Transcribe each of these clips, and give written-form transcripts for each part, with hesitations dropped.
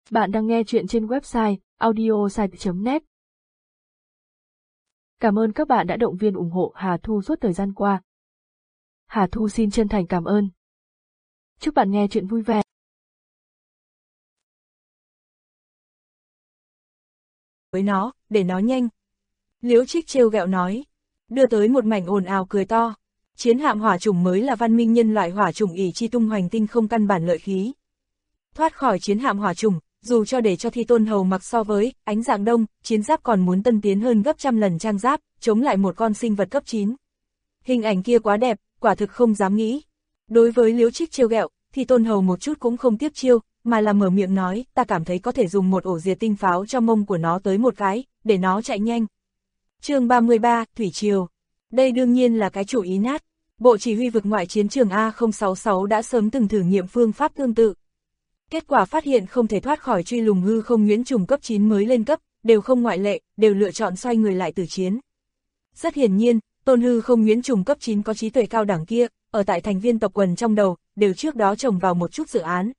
Bạn đang nghe chuyện trên website audiosite.net. Cảm ơn các bạn đã động viên ủng hộ Hà Thu suốt thời gian qua. Hà Thu xin chân thành cảm ơn. Chúc bạn nghe chuyện vui vẻ. Với nó, để nó nhanh. Liễu Trích trêu ghẹo nói, đưa tới một mảnh ồn ào cười to. Chiến hạm hỏa chủng mới là văn minh nhân loại hỏa chủng ỷ chi tung hoành tinh không căn bản lợi khí. Thoát khỏi chiến hạm hỏa chủng, dù cho để cho Thi Tôn Hầu mặc so với ánh dạng đông, chiến giáp còn muốn tân tiến hơn gấp trăm lần trang giáp, chống lại một con sinh vật cấp 9. Hình ảnh kia quá đẹp, quả thực không dám nghĩ. Đối với Liễu Trích trêu ghẹo, Thi Tôn Hầu một chút cũng không tiếp chiêu, mà là mở miệng nói, ta cảm thấy có thể dùng một ổ diệt tinh pháo cho mông của nó tới một cái, để nó chạy nhanh. Chương 33, Thủy Triều. Đây đương nhiên là cái chủ ý nát. Bộ chỉ huy vực ngoại chiến trường A066 đã sớm từng thử nghiệm phương pháp tương tự. Kết quả phát hiện không thể thoát khỏi truy lùng hư không nhuyễn trùng cấp 9 mới lên cấp, đều không ngoại lệ, đều lựa chọn xoay người lại tử chiến. Rất hiển nhiên, tôn hư không nhuyễn trùng cấp 9 có trí tuệ cao đẳng kia, ở tại thành viên tộc quần trong đầu, đều trước đó trồng vào một chút dự án.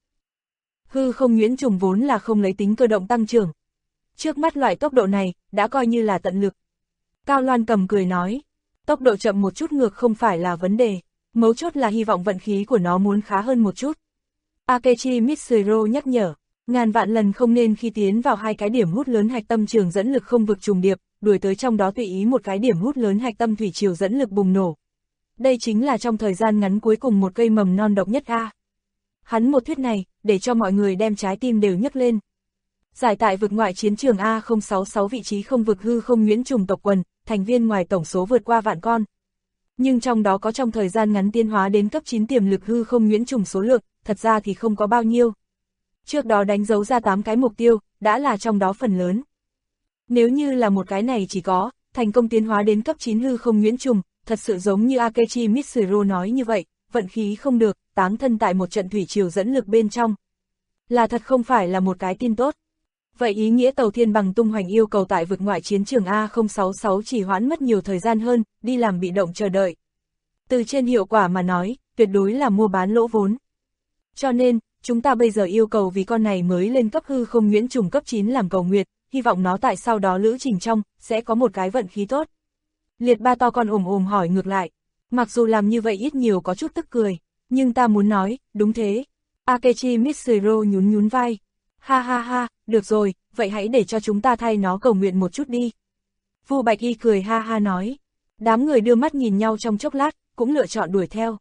Hư không nhuyễn trùng vốn là không lấy tính cơ động tăng trưởng. Trước mắt loại tốc độ này, đã coi như là tận lực. Cao Loan Cầm cười nói, tốc độ chậm một chút ngược không phải là vấn đề, mấu chốt là hy vọng vận khí của nó muốn khá hơn một chút. Akechi Mitsuro nhắc nhở, ngàn vạn lần không nên khi tiến vào hai cái điểm hút lớn hạch tâm trường dẫn lực không vực trùng điệp, đuổi tới trong đó tùy ý một cái điểm hút lớn hạch tâm thủy triều dẫn lực bùng nổ. Đây chính là trong thời gian ngắn cuối cùng một cây mầm non độc nhất a. Hắn một thuyết này, để cho mọi người đem trái tim đều nhấc lên. Giải tại vực ngoại chiến trường A066 vị trí không vực hư không nhuyễn trùng tộc quần, thành viên ngoài tổng số vượt qua vạn con. Nhưng trong đó có trong thời gian ngắn tiến hóa đến cấp 9 tiềm lực hư không nhuyễn trùng số lượng, thật ra thì không có bao nhiêu. Trước đó đánh dấu ra 8 cái mục tiêu, đã là trong đó phần lớn. Nếu như là một cái này chỉ có, thành công tiến hóa đến cấp 9 hư không nhuyễn trùng, thật sự giống như Akechi Mitsuro nói như vậy, vận khí không được, táng thân tại một trận thủy triều dẫn lực bên trong. Là thật không phải là một cái tin tốt. Vậy ý nghĩa tàu thiên bằng tung hoành yêu cầu tại vực ngoại chiến trường A066 chỉ hoãn mất nhiều thời gian hơn, đi làm bị động chờ đợi. Từ trên hiệu quả mà nói, tuyệt đối là mua bán lỗ vốn. Cho nên, chúng ta bây giờ yêu cầu vì con này mới lên cấp hư không nhuyễn trùng cấp 9 làm cầu nguyệt, hy vọng nó tại sau đó lữ trình trong, sẽ có một cái vận khí tốt. Liệt Ba to con ồm hỏi ngược lại, mặc dù làm như vậy ít nhiều có chút tức cười, nhưng ta muốn nói, đúng thế. Akechi Mitsuro nhún vai. Ha ha ha, được rồi, vậy hãy để cho chúng ta thay nó cầu nguyện một chút đi. Vu Bạch Y cười ha ha nói. Đám người đưa mắt nhìn nhau trong chốc lát, cũng lựa chọn đuổi theo.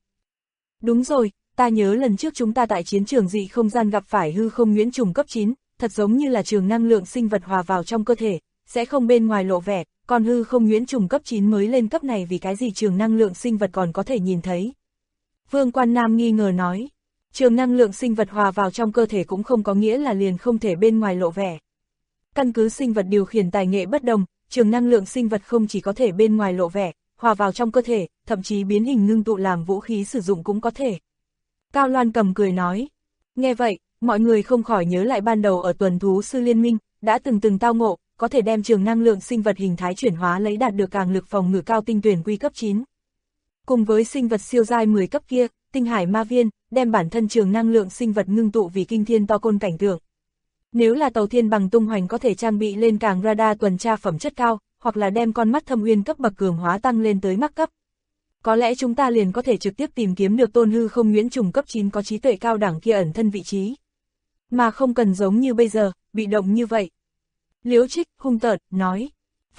Đúng rồi, ta nhớ lần trước chúng ta tại chiến trường dị không gian gặp phải hư không nhuyễn trùng cấp 9, thật giống như là trường năng lượng sinh vật hòa vào trong cơ thể, sẽ không bên ngoài lộ vẻ, còn hư không nhuyễn trùng cấp 9 mới lên cấp này vì cái gì trường năng lượng sinh vật còn có thể nhìn thấy. Vương Quan Nam nghi ngờ nói. Trường năng lượng sinh vật hòa vào trong cơ thể cũng không có nghĩa là liền không thể bên ngoài lộ vẻ. Căn cứ sinh vật điều khiển tài nghệ bất đồng, trường năng lượng sinh vật không chỉ có thể bên ngoài lộ vẻ, hòa vào trong cơ thể, thậm chí biến hình ngưng tụ làm vũ khí sử dụng cũng có thể. Cao Loan Cầm cười nói. Nghe vậy, mọi người không khỏi nhớ lại ban đầu ở tuần thú sư liên minh, đã từng tao ngộ, có thể đem trường năng lượng sinh vật hình thái chuyển hóa lấy đạt được càng lực phòng ngự cao tinh tuyển quy cấp 9. Cùng với sinh vật siêu giai 10 cấp kia, tinh hải ma viên, đem bản thân trường năng lượng sinh vật ngưng tụ vì kinh thiên to côn cảnh tượng. Nếu là tàu thiên bằng tung hoành có thể trang bị lên càng radar tuần tra phẩm chất cao, hoặc là đem con mắt thâm uyên cấp bậc cường hóa tăng lên tới mắc cấp. Có lẽ chúng ta liền có thể trực tiếp tìm kiếm được tôn hư không nhuyễn trùng cấp 9 có trí tuệ cao đẳng kia ẩn thân vị trí. Mà không cần giống như bây giờ, bị động như vậy. Liễu Trích hung tợn nói,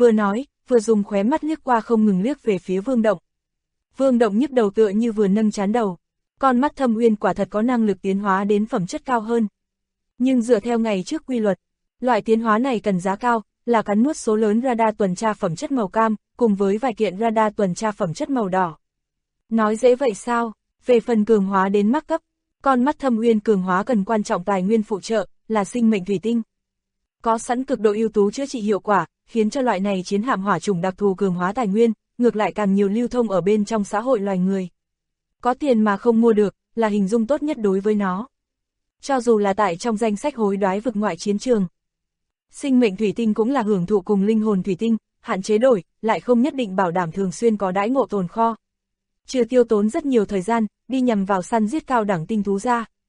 vừa dùng khóe mắt liếc qua không ngừng liếc về phía Vương Động. Vương Động nhức đầu tựa như vừa nâng trán đầu. Con mắt thâm uyên quả thật có năng lực tiến hóa đến phẩm chất cao hơn. Nhưng dựa theo ngày trước quy luật, loại tiến hóa này cần giá cao, là cắn nuốt số lớn radar tuần tra phẩm chất màu cam, cùng với vài kiện radar tuần tra phẩm chất màu đỏ. Nói dễ vậy sao? Về phần cường hóa đến mắc cấp, con mắt thâm uyên cường hóa cần quan trọng tài nguyên phụ trợ, là sinh mệnh thủy tinh. Có sẵn cực độ ưu tú chữa trị hiệu quả, khiến cho loại này chiến hạm hỏa chủng đặc thù cường hóa tài nguyên, ngược lại càng nhiều lưu thông ở bên trong xã hội loài người. Có tiền mà không mua được, là hình dung tốt nhất đối với nó. Cho dù là tại trong danh sách hối đoái vực ngoại chiến trường. Sinh mệnh thủy tinh cũng là hưởng thụ cùng linh hồn thủy tinh, hạn chế đổi, lại không nhất định bảo đảm thường xuyên có đãi ngộ tồn kho. Trừ tiêu tốn rất nhiều thời gian, đi nhằm vào săn giết cao đẳng tinh thú ra.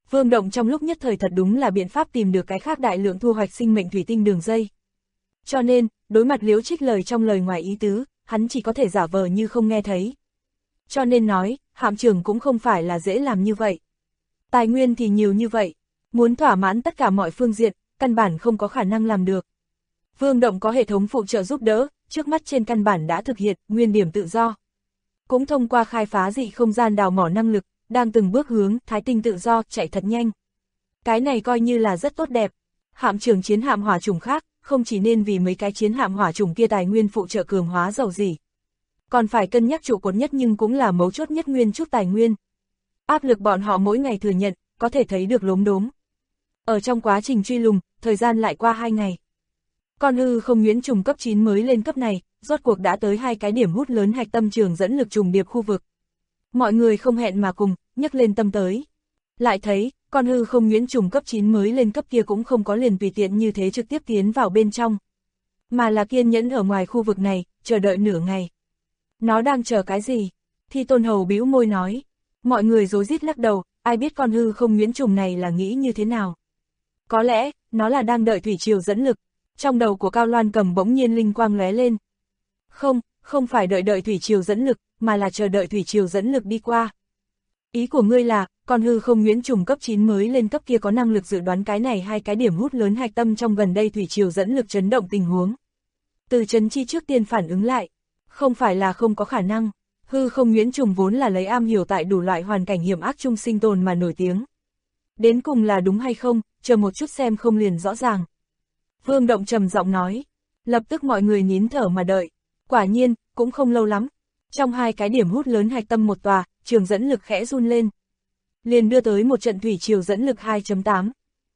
Vương Động trong lúc nhất thời thật đúng là biện pháp tìm được cái khác đại lượng thu hoạch sinh mệnh thủy tinh đường dây. Cho nên, đối mặt Liễu Trích lời trong lời ngoài ý tứ, hắn chỉ có thể giả vờ như không nghe thấy. Cho nên nói, Hạm trưởng cũng không phải là dễ làm như vậy. Tài nguyên thì nhiều như vậy, muốn thỏa mãn tất cả mọi phương diện, căn bản không có khả năng làm được. Vương Động có hệ thống phụ trợ giúp đỡ, trước mắt trên căn bản đã thực hiện nguyên điểm tự do. Cũng thông qua khai phá dị không gian đào mỏ năng lực, đang từng bước hướng thái tinh tự do chạy thật nhanh. Cái này coi như là rất tốt đẹp. Hạm trưởng chiến hạm hỏa chủng khác, không chỉ nên vì mấy cái chiến hạm hỏa chủng kia tài nguyên phụ trợ cường hóa giàu gì. Còn phải cân nhắc trụ cột nhất nhưng cũng là mấu chốt nhất nguyên chút tài nguyên. Áp lực bọn họ mỗi ngày thừa nhận, có thể thấy được lốm đốm. Ở trong quá trình truy lùng, thời gian lại qua 2 ngày. Con hư không nhuyễn trùng cấp 9 mới lên cấp này, rốt cuộc đã tới 2 cái điểm hút lớn hạch tâm trường dẫn lực trùng điệp khu vực. Mọi người không hẹn mà cùng, nhấc lên tâm tới. Lại thấy, con hư không nhuyễn trùng cấp 9 mới lên cấp kia cũng không có liền tùy tiện như thế trực tiếp tiến vào bên trong. Mà là kiên nhẫn ở ngoài khu vực này, chờ đợi nửa ngày. Nó đang chờ cái gì? Thi Tôn Hầu bĩu môi nói. Mọi người rối rít lắc đầu, ai biết con hư không nhuyễn trùng này là nghĩ như thế nào. Có lẽ, nó là đang đợi thủy triều dẫn lực. Trong đầu của Cao Loan Cầm bỗng nhiên linh quang lóe lên. Không phải đợi thủy triều dẫn lực, mà là chờ đợi thủy triều dẫn lực đi qua. Ý của ngươi là, con hư không nhuyễn trùng cấp 9 mới lên cấp kia có năng lực dự đoán cái này 2 cái điểm hút lớn hạch tâm trong gần đây thủy triều dẫn lực chấn động tình huống. Từ Trấn Chi trước tiên phản ứng lại, không phải là không có khả năng, hư không nhuyễn trùng vốn là lấy am hiểu tại đủ loại hoàn cảnh hiểm ác chung sinh tồn mà nổi tiếng. Đến cùng là đúng hay không, chờ một chút xem không liền rõ ràng. Vương Động trầm giọng nói, lập tức mọi người nín thở mà đợi, quả nhiên, cũng không lâu lắm. Trong 2 cái điểm hút lớn hạch tâm một tòa, trường dẫn lực khẽ run lên. Liền đưa tới một trận thủy triều dẫn lực 2.8.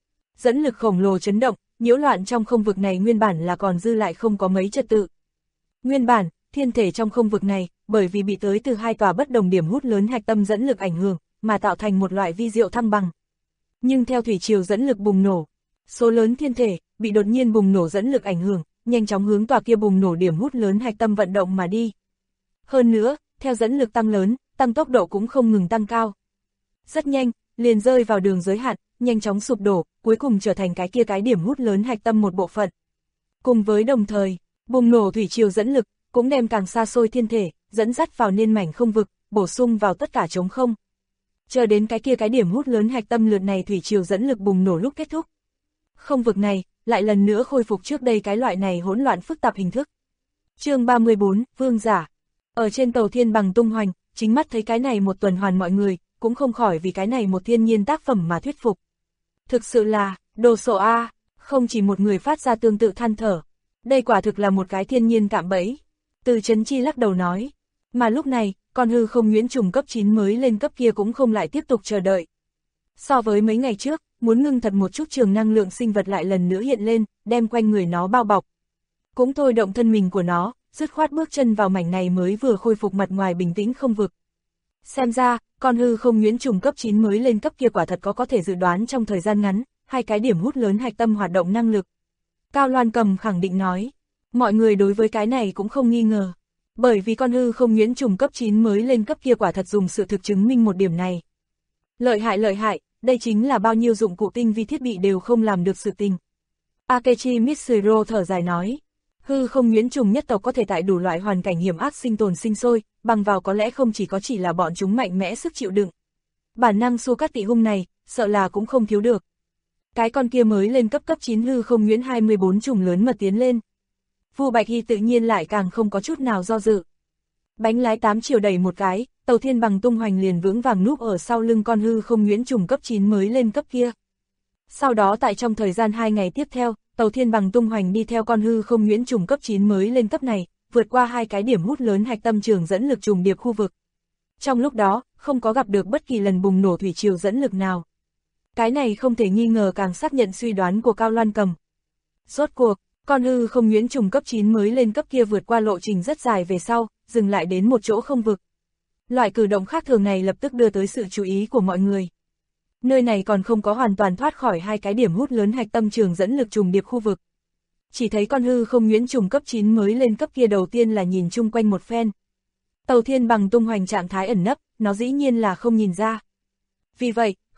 Dẫn lực khổng lồ chấn động, nhiễu loạn trong không vực này nguyên bản là còn dư lại không có mấy trật tự. Nguyên bản, thiên thể trong không vực này, bởi vì bị tới từ 2 tòa bất đồng điểm hút lớn hạch tâm dẫn lực ảnh hưởng, mà tạo thành một loại vi diệu thăng bằng. Nhưng theo thủy triều dẫn lực bùng nổ, số lớn thiên thể, bị đột nhiên bùng nổ dẫn lực ảnh hưởng, nhanh chóng hướng tòa kia bùng nổ điểm hút lớn hạch tâm vận động mà đi. Hơn nữa, theo dẫn lực tăng lớn, tăng tốc độ cũng không ngừng tăng cao. Rất nhanh, liền rơi vào đường giới hạn, nhanh chóng sụp đổ, cuối cùng trở thành cái điểm hút lớn hạch tâm một bộ phận. Cùng với đồng thời, bùng nổ thủy triều dẫn lực, cũng đem càng xa xôi thiên thể, dẫn dắt vào nên mảnh không vực, bổ sung vào tất cả trống không. Chờ đến cái điểm hút lớn hạch tâm lượt này thủy triều dẫn lực bùng nổ lúc kết thúc. Không vực này, lại lần nữa khôi phục trước đây cái loại này hỗn loạn phức tạp hình thức. Chương 34, Vương giả. Ở trên tàu thiên bằng tung hoành, chính mắt thấy cái này một tuần hoàn mọi người, cũng không khỏi vì cái này một thiên nhiên tác phẩm mà thuyết phục. Thực sự là, đồ sộ A, không chỉ một người phát ra tương tự than thở. Đây quả thực là một cái thiên nhiên cạm bẫy. Từ Trấn Chi lắc đầu nói. Mà lúc này, con hư không nhuyễn trùng cấp 9 mới lên cấp kia cũng không lại tiếp tục chờ đợi. So với mấy ngày trước, muốn ngưng thật một chút trường năng lượng sinh vật lại lần nữa hiện lên, đem quanh người nó bao bọc. Cũng thôi động thân mình của nó, dứt khoát bước chân vào mảnh này mới vừa khôi phục mặt ngoài bình tĩnh không vực. Xem ra, con hư không nhuyễn trùng cấp 9 mới lên cấp kia quả thật có thể dự đoán trong thời gian ngắn, 2 cái điểm hút lớn hạch tâm hoạt động năng lực. Cao Loan Cầm khẳng định nói, mọi người đối với cái này cũng không nghi ngờ, bởi vì con hư không nhuyễn trùng cấp 9 mới lên cấp kia quả thật dùng sự thực chứng minh một điểm này. Lợi hại, đây chính là bao nhiêu dụng cụ tinh vi thiết bị đều không làm được sự tình. Akechi Mitsuro thở dài nói, hư không nhuyễn trùng nhất tộc có thể tại đủ loại hoàn cảnh hiểm ác sinh tồn sinh sôi, bằng vào có lẽ không chỉ là bọn chúng mạnh mẽ sức chịu đựng. Bản năng su cát tị hung này, sợ là cũng không thiếu được. Cái con kia mới lên cấp 9 hư không nhuyễn 24 trùng lớn mà tiến lên. Vu Bạch Hy tự nhiên lại càng không có chút nào do dự. Bánh lái 8 chiều đẩy một cái, tàu thiên bằng tung hoành liền vững vàng núp ở sau lưng con hư không nhuyễn trùng cấp 9 mới lên cấp kia. Sau đó tại trong thời gian 2 ngày tiếp theo, tàu thiên bằng tung hoành đi theo con hư không nhuyễn trùng cấp 9 mới lên cấp này, vượt qua 2 cái điểm hút lớn hạch tâm trường dẫn lực trùng điệp khu vực. Trong lúc đó, không có gặp được bất kỳ lần bùng nổ thủy triều dẫn lực nào. Cái này không thể nghi ngờ càng xác nhận suy đoán của Cao Loan Cầm. Rốt cuộc, con hư không nhuyễn trùng cấp 9 mới lên cấp kia vượt qua lộ trình rất dài về sau, dừng lại đến một chỗ không vực. Loại cử động khác thường này lập tức đưa tới sự chú ý của mọi người. Nơi này còn không có hoàn toàn thoát khỏi 2 cái điểm hút lớn hạch tâm trường dẫn lực trùng điệp khu vực. Chỉ thấy con hư không nhuyễn trùng cấp 9 mới lên cấp kia đầu tiên là nhìn chung quanh một phen. Tàu thiên bằng tung hoành trạng thái ẩn nấp, nó dĩ nhiên là không nhìn ra. Vì vậy,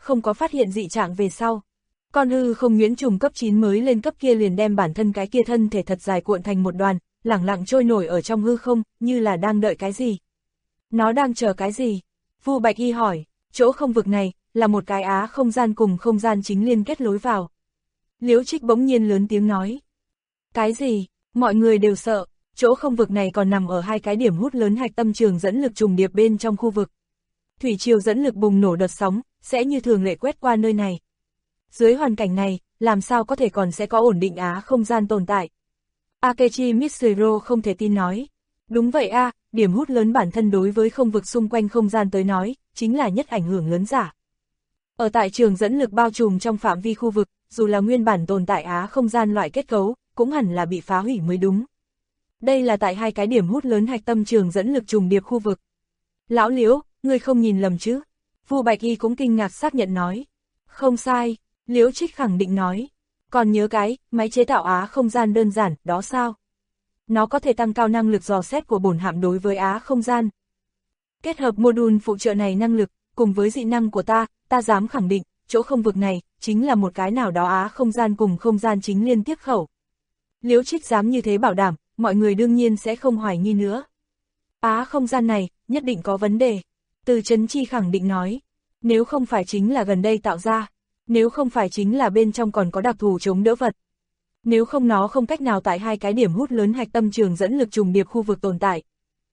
không có phát hiện dị trạng về sau. Con hư không nhuyễn trùng cấp 9 mới lên cấp kia liền đem bản thân cái kia thân thể thật dài cuộn thành một đoàn, lẳng lặng trôi nổi ở trong hư không, như là đang đợi cái gì. Nó đang chờ cái gì? Vu Bạch Y hỏi, chỗ không vực này, là một cái á không gian cùng không gian chính liên kết lối vào. Liễu Trích bỗng nhiên lớn tiếng nói. Cái gì? Mọi người đều sợ, chỗ không vực này còn nằm ở hai cái điểm hút lớn hạch tâm trường dẫn lực trùng điệp bên trong khu vực. Thủy triều dẫn lực bùng nổ đợt sóng, sẽ như thường lệ quét qua nơi này. Dưới hoàn cảnh này, làm sao có thể còn sẽ có ổn định á không gian tồn tại? Akechi Mitsuhiro không thể tin nói. Đúng vậy a, điểm hút lớn bản thân đối với không vực xung quanh không gian tới nói, chính là nhất ảnh hưởng lớn giả. Ở tại trường dẫn lực bao trùm trong phạm vi khu vực, dù là nguyên bản tồn tại á không gian loại kết cấu, cũng hẳn là bị phá hủy mới đúng. Đây là tại hai cái điểm hút lớn hạch tâm trường dẫn lực trùng điệp khu vực. Lão Liễu, ngươi không nhìn lầm chứ? Vu Bạch Y cũng kinh ngạc xác nhận nói. Không sai, Liễu Trích khẳng định nói. Còn nhớ cái, máy chế tạo á không gian đơn giản, đó sao? Nó có thể tăng cao năng lực dò xét của bổn hạm đối với á không gian. Kết hợp module phụ trợ này năng lực, cùng với dị năng của ta dám khẳng định, chỗ không vực này, chính là một cái nào đó á không gian cùng không gian chính liên tiếp khẩu. Liễu Trích dám như thế bảo đảm, mọi người đương nhiên sẽ không hoài nghi nữa. Á không gian này, nhất định có vấn đề. Từ Chấn Chi khẳng định nói, nếu không phải chính là gần đây tạo ra, nếu không phải chính là bên trong còn có đặc thù chống đỡ vật. Nếu không nó không cách nào tại hai cái điểm hút lớn hạch tâm trường dẫn lực trùng điệp khu vực tồn tại.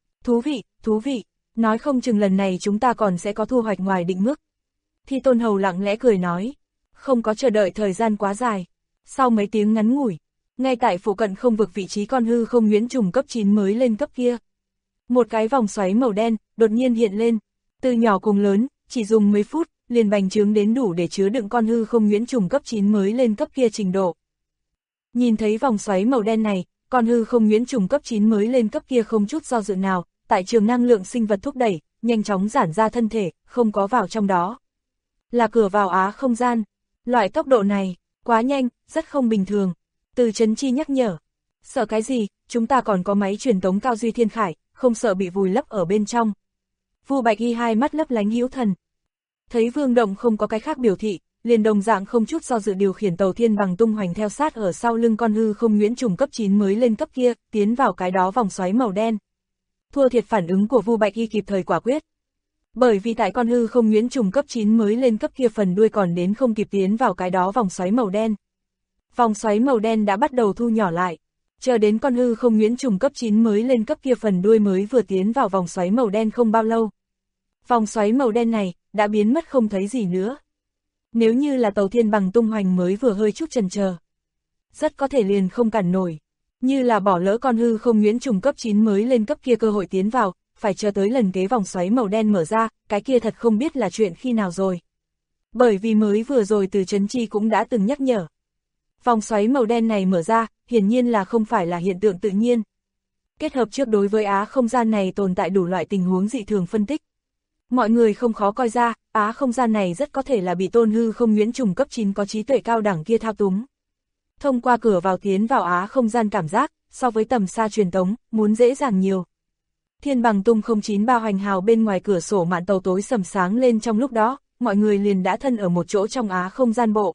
Thú vị, nói không chừng lần này chúng ta còn sẽ có thu hoạch ngoài định mức. Thi Tôn Hầu lặng lẽ cười nói, không có chờ đợi thời gian quá dài. Sau mấy tiếng ngắn ngủi, ngay tại phụ cận không vực vị trí con hư không nhuyễn trùng cấp 9 mới lên cấp kia. Một cái vòng xoáy màu đen, đột nhiên hiện lên, từ nhỏ cùng lớn, chỉ dùng mấy phút, liền bành trướng đến đủ để chứa đựng con hư không nhuyễn trùng cấp 9 mới lên cấp kia trình độ. Nhìn thấy vòng xoáy màu đen này, con hư không nhuyễn trùng cấp 9 mới lên cấp kia không chút do dự nào, tại trường năng lượng sinh vật thúc đẩy, nhanh chóng giãn ra thân thể, không có vào trong đó. Là cửa vào á không gian. Loại tốc độ này, quá nhanh, rất không bình thường. Từ Chấn Chi nhắc nhở. Sợ cái gì, chúng ta còn có máy truyền tống cao duy thiên khải, không sợ bị vùi lấp ở bên trong. Vu Bạch Y hai mắt lấp lánh hữu thần. Thấy Vương Động không có cái khác biểu thị, liền đồng dạng không chút do dự điều khiển tàu thiên bằng tung hoành theo sát ở sau lưng con hư không nhuyễn trùng cấp 9 mới lên cấp kia, tiến vào cái đó vòng xoáy màu đen. Thua thiệt phản ứng của Vu Bạch Y kịp thời quả quyết. Bởi vì tại con hư không nhuyễn trùng cấp 9 mới lên cấp kia phần đuôi còn đến không kịp tiến vào cái đó vòng xoáy màu đen. Vòng xoáy màu đen đã bắt đầu thu nhỏ lại, chờ đến con hư không nhuyễn trùng cấp 9 mới lên cấp kia phần đuôi mới vừa tiến vào vòng xoáy màu đen không bao lâu. Vòng xoáy màu đen này, đã biến mất không thấy gì nữa. Nếu như là tàu thiên bằng tung hoành mới vừa hơi chút chần chờ, rất có thể liền không cản nổi. Như là bỏ lỡ con hư không nhuyễn trùng cấp 9 mới lên cấp kia cơ hội tiến vào, phải chờ tới lần kế vòng xoáy màu đen mở ra, cái kia thật không biết là chuyện khi nào rồi. Bởi vì mới vừa rồi Từ Chấn Chi cũng đã từng nhắc nhở. Vòng xoáy màu đen này mở ra, hiển nhiên là không phải là hiện tượng tự nhiên. Kết hợp trước đối với á không gian này tồn tại đủ loại tình huống dị thường phân tích. Mọi người không khó coi ra, á không gian này rất có thể là bị tôn hư không nhuyễn trùng cấp 9 có trí tuệ cao đẳng kia thao túng. Thông qua cửa vào tiến vào á không gian cảm giác, so với tầm xa truyền tống, muốn dễ dàng nhiều. Thiên bằng tung 09 hoành hào bên ngoài cửa sổ mạn tàu tối sầm sáng lên trong lúc đó, mọi người liền đã thân ở một chỗ trong á không gian bộ.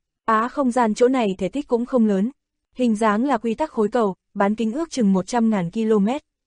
Á không gian chỗ này thể tích cũng không lớn, hình dáng là quy tắc khối cầu, bán kính ước chừng 100.000 km.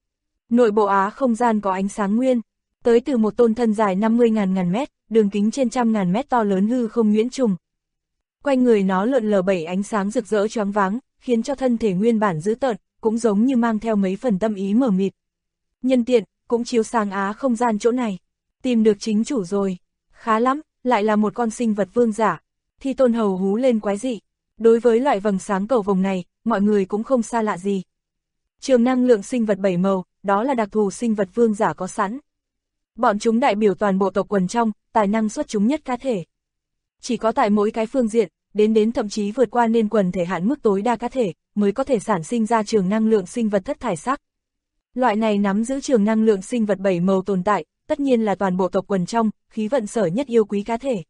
Nội bộ á không gian có ánh sáng nguyên, tới từ một tôn thân dài 50.000 mét, đường kính trên 100.000 mét to lớn hư không nhuyễn trùng. Quanh người nó lượn lờ 7 ánh sáng rực rỡ choáng váng, khiến cho thân thể nguyên bản dữ tợn, cũng giống như mang theo mấy phần tâm ý mờ mịt. Nhân tiện, cũng chiếu sáng á không gian chỗ này. Tìm được chính chủ rồi. Khá lắm, lại là một con sinh vật vương giả. Thi Tôn Hầu hú lên quái dị. Đối với loại vầng sáng cầu vồng này, mọi người cũng không xa lạ gì. Trường năng lượng sinh vật 7 màu, đó là đặc thù sinh vật vương giả có sẵn. Bọn chúng đại biểu toàn bộ tộc quần trong, tài năng xuất chúng nhất cá thể. Chỉ có tại mỗi cái phương diện, đến thậm chí vượt qua nên quần thể hạn mức tối đa cá thể, mới có thể sản sinh ra trường năng lượng sinh vật thất thải sắc. Loại này nắm giữ trường năng lượng sinh vật 7 màu tồn tại, tất nhiên là toàn bộ tộc quần trong, khí vận sở nhất yêu quý cá thể.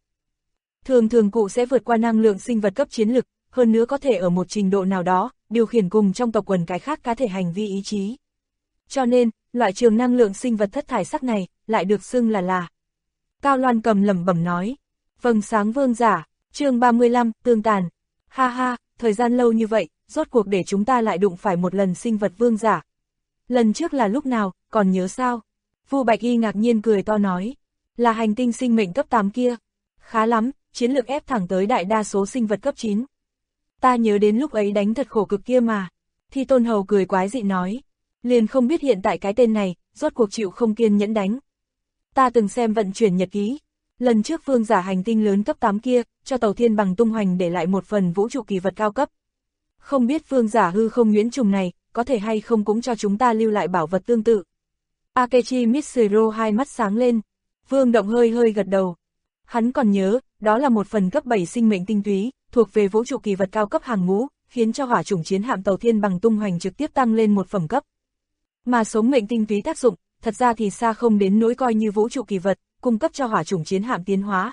Thường cụ sẽ vượt qua năng lượng sinh vật cấp chiến lực, hơn nữa có thể ở một trình độ nào đó, điều khiển cùng trong tộc quần cái khác cá thể hành vi ý chí. Cho nên, loại trường năng lượng sinh vật thất thải sắc này, lại được xưng là. Cao Loan Cầm lẩm bẩm nói. Vầng sáng vương giả, chương 35, tương tàn. Ha ha, thời gian lâu như vậy, rốt cuộc để chúng ta lại đụng phải một lần sinh vật vương giả. Lần trước là lúc nào, còn nhớ sao? Vu Bạch Y ngạc nhiên cười to nói. Là hành tinh sinh mệnh cấp 8 kia. Khá lắm, chiến lược ép thẳng tới đại đa số sinh vật cấp 9. Ta nhớ đến lúc ấy đánh thật khổ cực kia mà. Thi Tôn Hầu cười quái dị nói. Liền không biết hiện tại cái tên này, rốt cuộc chịu không kiên nhẫn đánh. Ta từng xem vận chuyển nhật ký. Lần trước vương giả hành tinh lớn cấp 8 kia, cho tàu thiên bằng tung hoành để lại một phần vũ trụ kỳ vật cao cấp. Không biết vương giả hư không nhuyễn trùng này, có thể hay không cũng cho chúng ta lưu lại bảo vật tương tự. Akechi Mitsuru hai mắt sáng lên. Vương Động hơi gật đầu. Hắn còn nhớ, đó là một phần cấp 7 sinh mệnh tinh túy, thuộc về vũ trụ kỳ vật cao cấp hàng ngũ, khiến cho hỏa chủng chiến hạm tàu thiên bằng tung hoành trực tiếp tăng lên một phẩm cấp. Mà sống mệnh tinh túy tác dụng, thật ra thì xa không đến nỗi coi như vũ trụ kỳ vật, cung cấp cho hỏa chủng chiến hạm tiến hóa.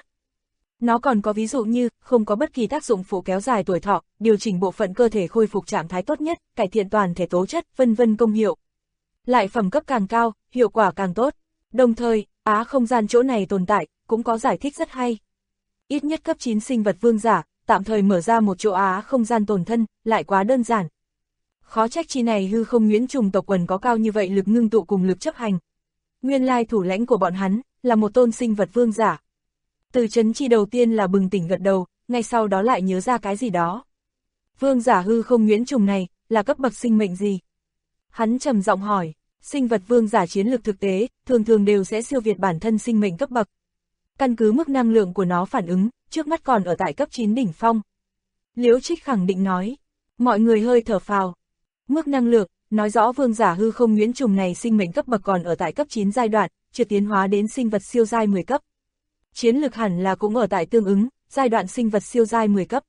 Nó còn có ví dụ như, không có bất kỳ tác dụng phụ kéo dài tuổi thọ, điều chỉnh bộ phận cơ thể khôi phục trạng thái tốt nhất, cải thiện toàn thể tố chất, vân vân công hiệu. Lại phẩm cấp càng cao, hiệu quả càng tốt. Đồng thời, không gian chỗ này tồn tại, cũng có giải thích rất hay. Ít nhất cấp 9 sinh vật vương giả, tạm thời mở ra một chỗ không gian tồn thân, lại quá đơn giản. Khó trách chi này hư không nhuyễn trùng tộc quần có cao như vậy lực ngưng tụ cùng lực chấp hành. Nguyên lai thủ lãnh của bọn hắn, là một tôn sinh vật vương giả. Từ chấn chi đầu tiên là bừng tỉnh gật đầu, ngay sau đó lại nhớ ra cái gì đó. Vương giả hư không nhuyễn trùng này, là cấp bậc sinh mệnh gì? Hắn trầm giọng hỏi, sinh vật vương giả chiến lược thực tế, thường đều sẽ siêu việt bản thân sinh mệnh cấp bậc. Căn cứ mức năng lượng của nó phản ứng, trước mắt còn ở tại cấp 9 đỉnh phong. Liễu Trích khẳng định nói, mọi người hơi thở phào. Mức năng lượng, nói rõ vương giả hư không nhuyễn trùng này sinh mệnh cấp bậc còn ở tại cấp 9 giai đoạn, chưa tiến hóa đến sinh vật siêu giai 10 cấp. Chiến lực hẳn là cũng ở tại tương ứng, giai đoạn sinh vật siêu giai 10 cấp.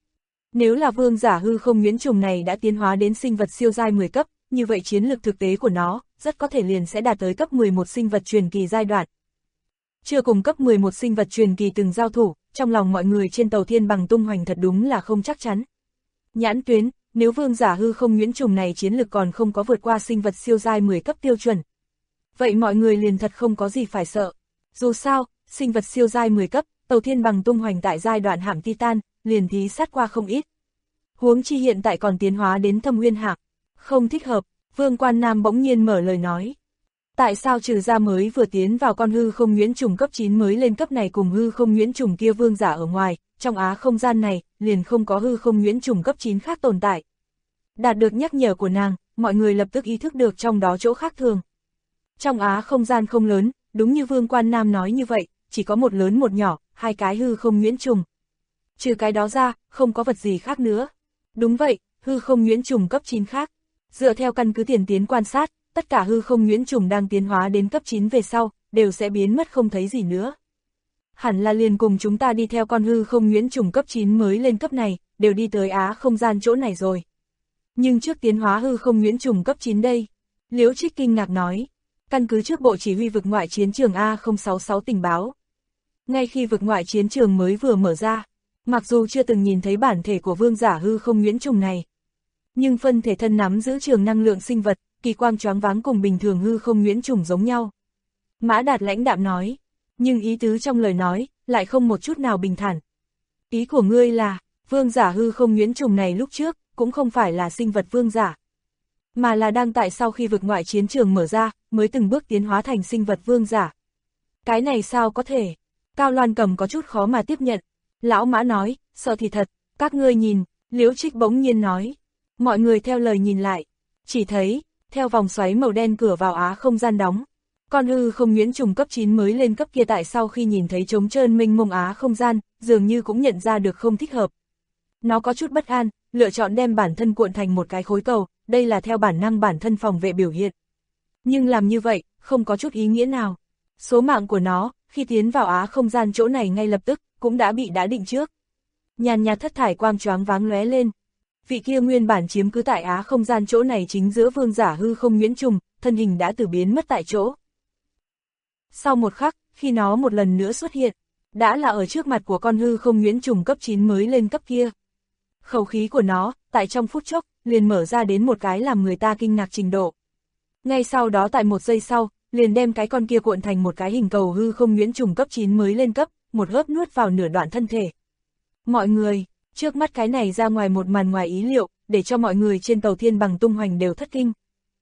Nếu là vương giả hư không nhuyễn trùng này đã tiến hóa đến sinh vật siêu giai 10 cấp, như vậy chiến lực thực tế của nó, rất có thể liền sẽ đạt tới cấp 11 sinh vật truyền kỳ giai đoạn. Chưa cùng cấp 11 sinh vật truyền kỳ từng giao thủ, trong lòng mọi người trên tàu thiên bằng tung hoành thật đúng là không chắc chắn. Nhãn tuyến, nếu vương giả hư không nhuyễn trùng này chiến lực còn không có vượt qua sinh vật siêu giai 10 cấp tiêu chuẩn. Vậy mọi người liền thật không có gì phải sợ. Dù sao, sinh vật siêu giai 10 cấp, tàu thiên bằng tung hoành tại giai đoạn hạm Titan, liền thí sát qua không ít. Huống chi hiện tại còn tiến hóa đến thâm nguyên hạm. Không thích hợp, Vương Quan Nam bỗng nhiên mở lời nói. Tại sao trừ ra mới vừa tiến vào con hư không nhuyễn trùng cấp 9 mới lên cấp này cùng hư không nhuyễn trùng kia vương giả ở ngoài, trong không gian này, liền không có hư không nhuyễn trùng cấp 9 khác tồn tại. Đạt được nhắc nhở của nàng, mọi người lập tức ý thức được trong đó chỗ khác thường. Trong không gian không lớn, đúng như Vương Quan Nam nói như vậy, chỉ có một lớn một nhỏ, hai cái hư không nhuyễn trùng. Trừ cái đó ra, không có vật gì khác nữa. Đúng vậy, hư không nhuyễn trùng cấp 9 khác. Dựa theo căn cứ tiền tiến quan sát, tất cả hư không nhuyễn trùng đang tiến hóa đến cấp 9 về sau, đều sẽ biến mất không thấy gì nữa. Hẳn là liền cùng chúng ta đi theo con hư không nhuyễn trùng cấp 9 mới lên cấp này, đều đi tới không gian chỗ này rồi. Nhưng trước tiến hóa hư không nhuyễn trùng cấp 9 đây, Liễu Trích kinh ngạc nói, căn cứ trước bộ chỉ huy vực ngoại chiến trường A066 tình báo. Ngay khi vực ngoại chiến trường mới vừa mở ra, mặc dù chưa từng nhìn thấy bản thể của vương giả hư không nhuyễn trùng này, nhưng phân thể thân nắm giữ trường năng lượng sinh vật, kỳ quang choáng váng cùng bình thường hư không nhuyễn trùng giống nhau. Mã Đạt lãnh đạm nói, nhưng ý tứ trong lời nói, lại không một chút nào bình thản. Ý của ngươi là, vương giả hư không nhuyễn trùng này lúc trước, cũng không phải là sinh vật vương giả, mà là đang tại sau khi vực ngoại chiến trường mở ra, mới từng bước tiến hóa thành sinh vật vương giả. Cái này sao có thể? Cao Loan Cầm có chút khó mà tiếp nhận. Lão Mã nói, sợ thì thật, các ngươi nhìn, Liễu Trích bỗng nhiên nói. Mọi người theo lời nhìn lại, chỉ thấy, theo vòng xoáy màu đen cửa vào không gian đóng, con hư không nhuyễn trùng cấp 9 mới lên cấp kia tại sau khi nhìn thấy trống trơn mênh mông không gian, dường như cũng nhận ra được không thích hợp. Nó có chút bất an, lựa chọn đem bản thân cuộn thành một cái khối cầu, đây là theo bản năng bản thân phòng vệ biểu hiện. Nhưng làm như vậy, không có chút ý nghĩa nào. Số mạng của nó, khi tiến vào không gian chỗ này ngay lập tức, cũng đã bị định trước. Nhàn nhạt thất thải quang choáng váng lóe lên. Vị kia nguyên bản chiếm cứ tại không gian chỗ này chính giữa vương giả hư không nhuyễn trùng, thân hình đã từ biến mất tại chỗ. Sau một khắc, khi nó một lần nữa xuất hiện, đã là ở trước mặt của con hư không nhuyễn trùng cấp 9 mới lên cấp kia. Khẩu khí của nó, tại trong phút chốc, liền mở ra đến một cái làm người ta kinh ngạc trình độ. Ngay sau đó tại một giây sau, liền đem cái con kia cuộn thành một cái hình cầu hư không nhuyễn trùng cấp 9 mới lên cấp, một hớp nuốt vào nửa đoạn thân thể. Mọi người, trước mắt cái này ra ngoài một màn ngoài ý liệu, để cho mọi người trên tàu Thiên Bằng tung hoành đều thất kinh.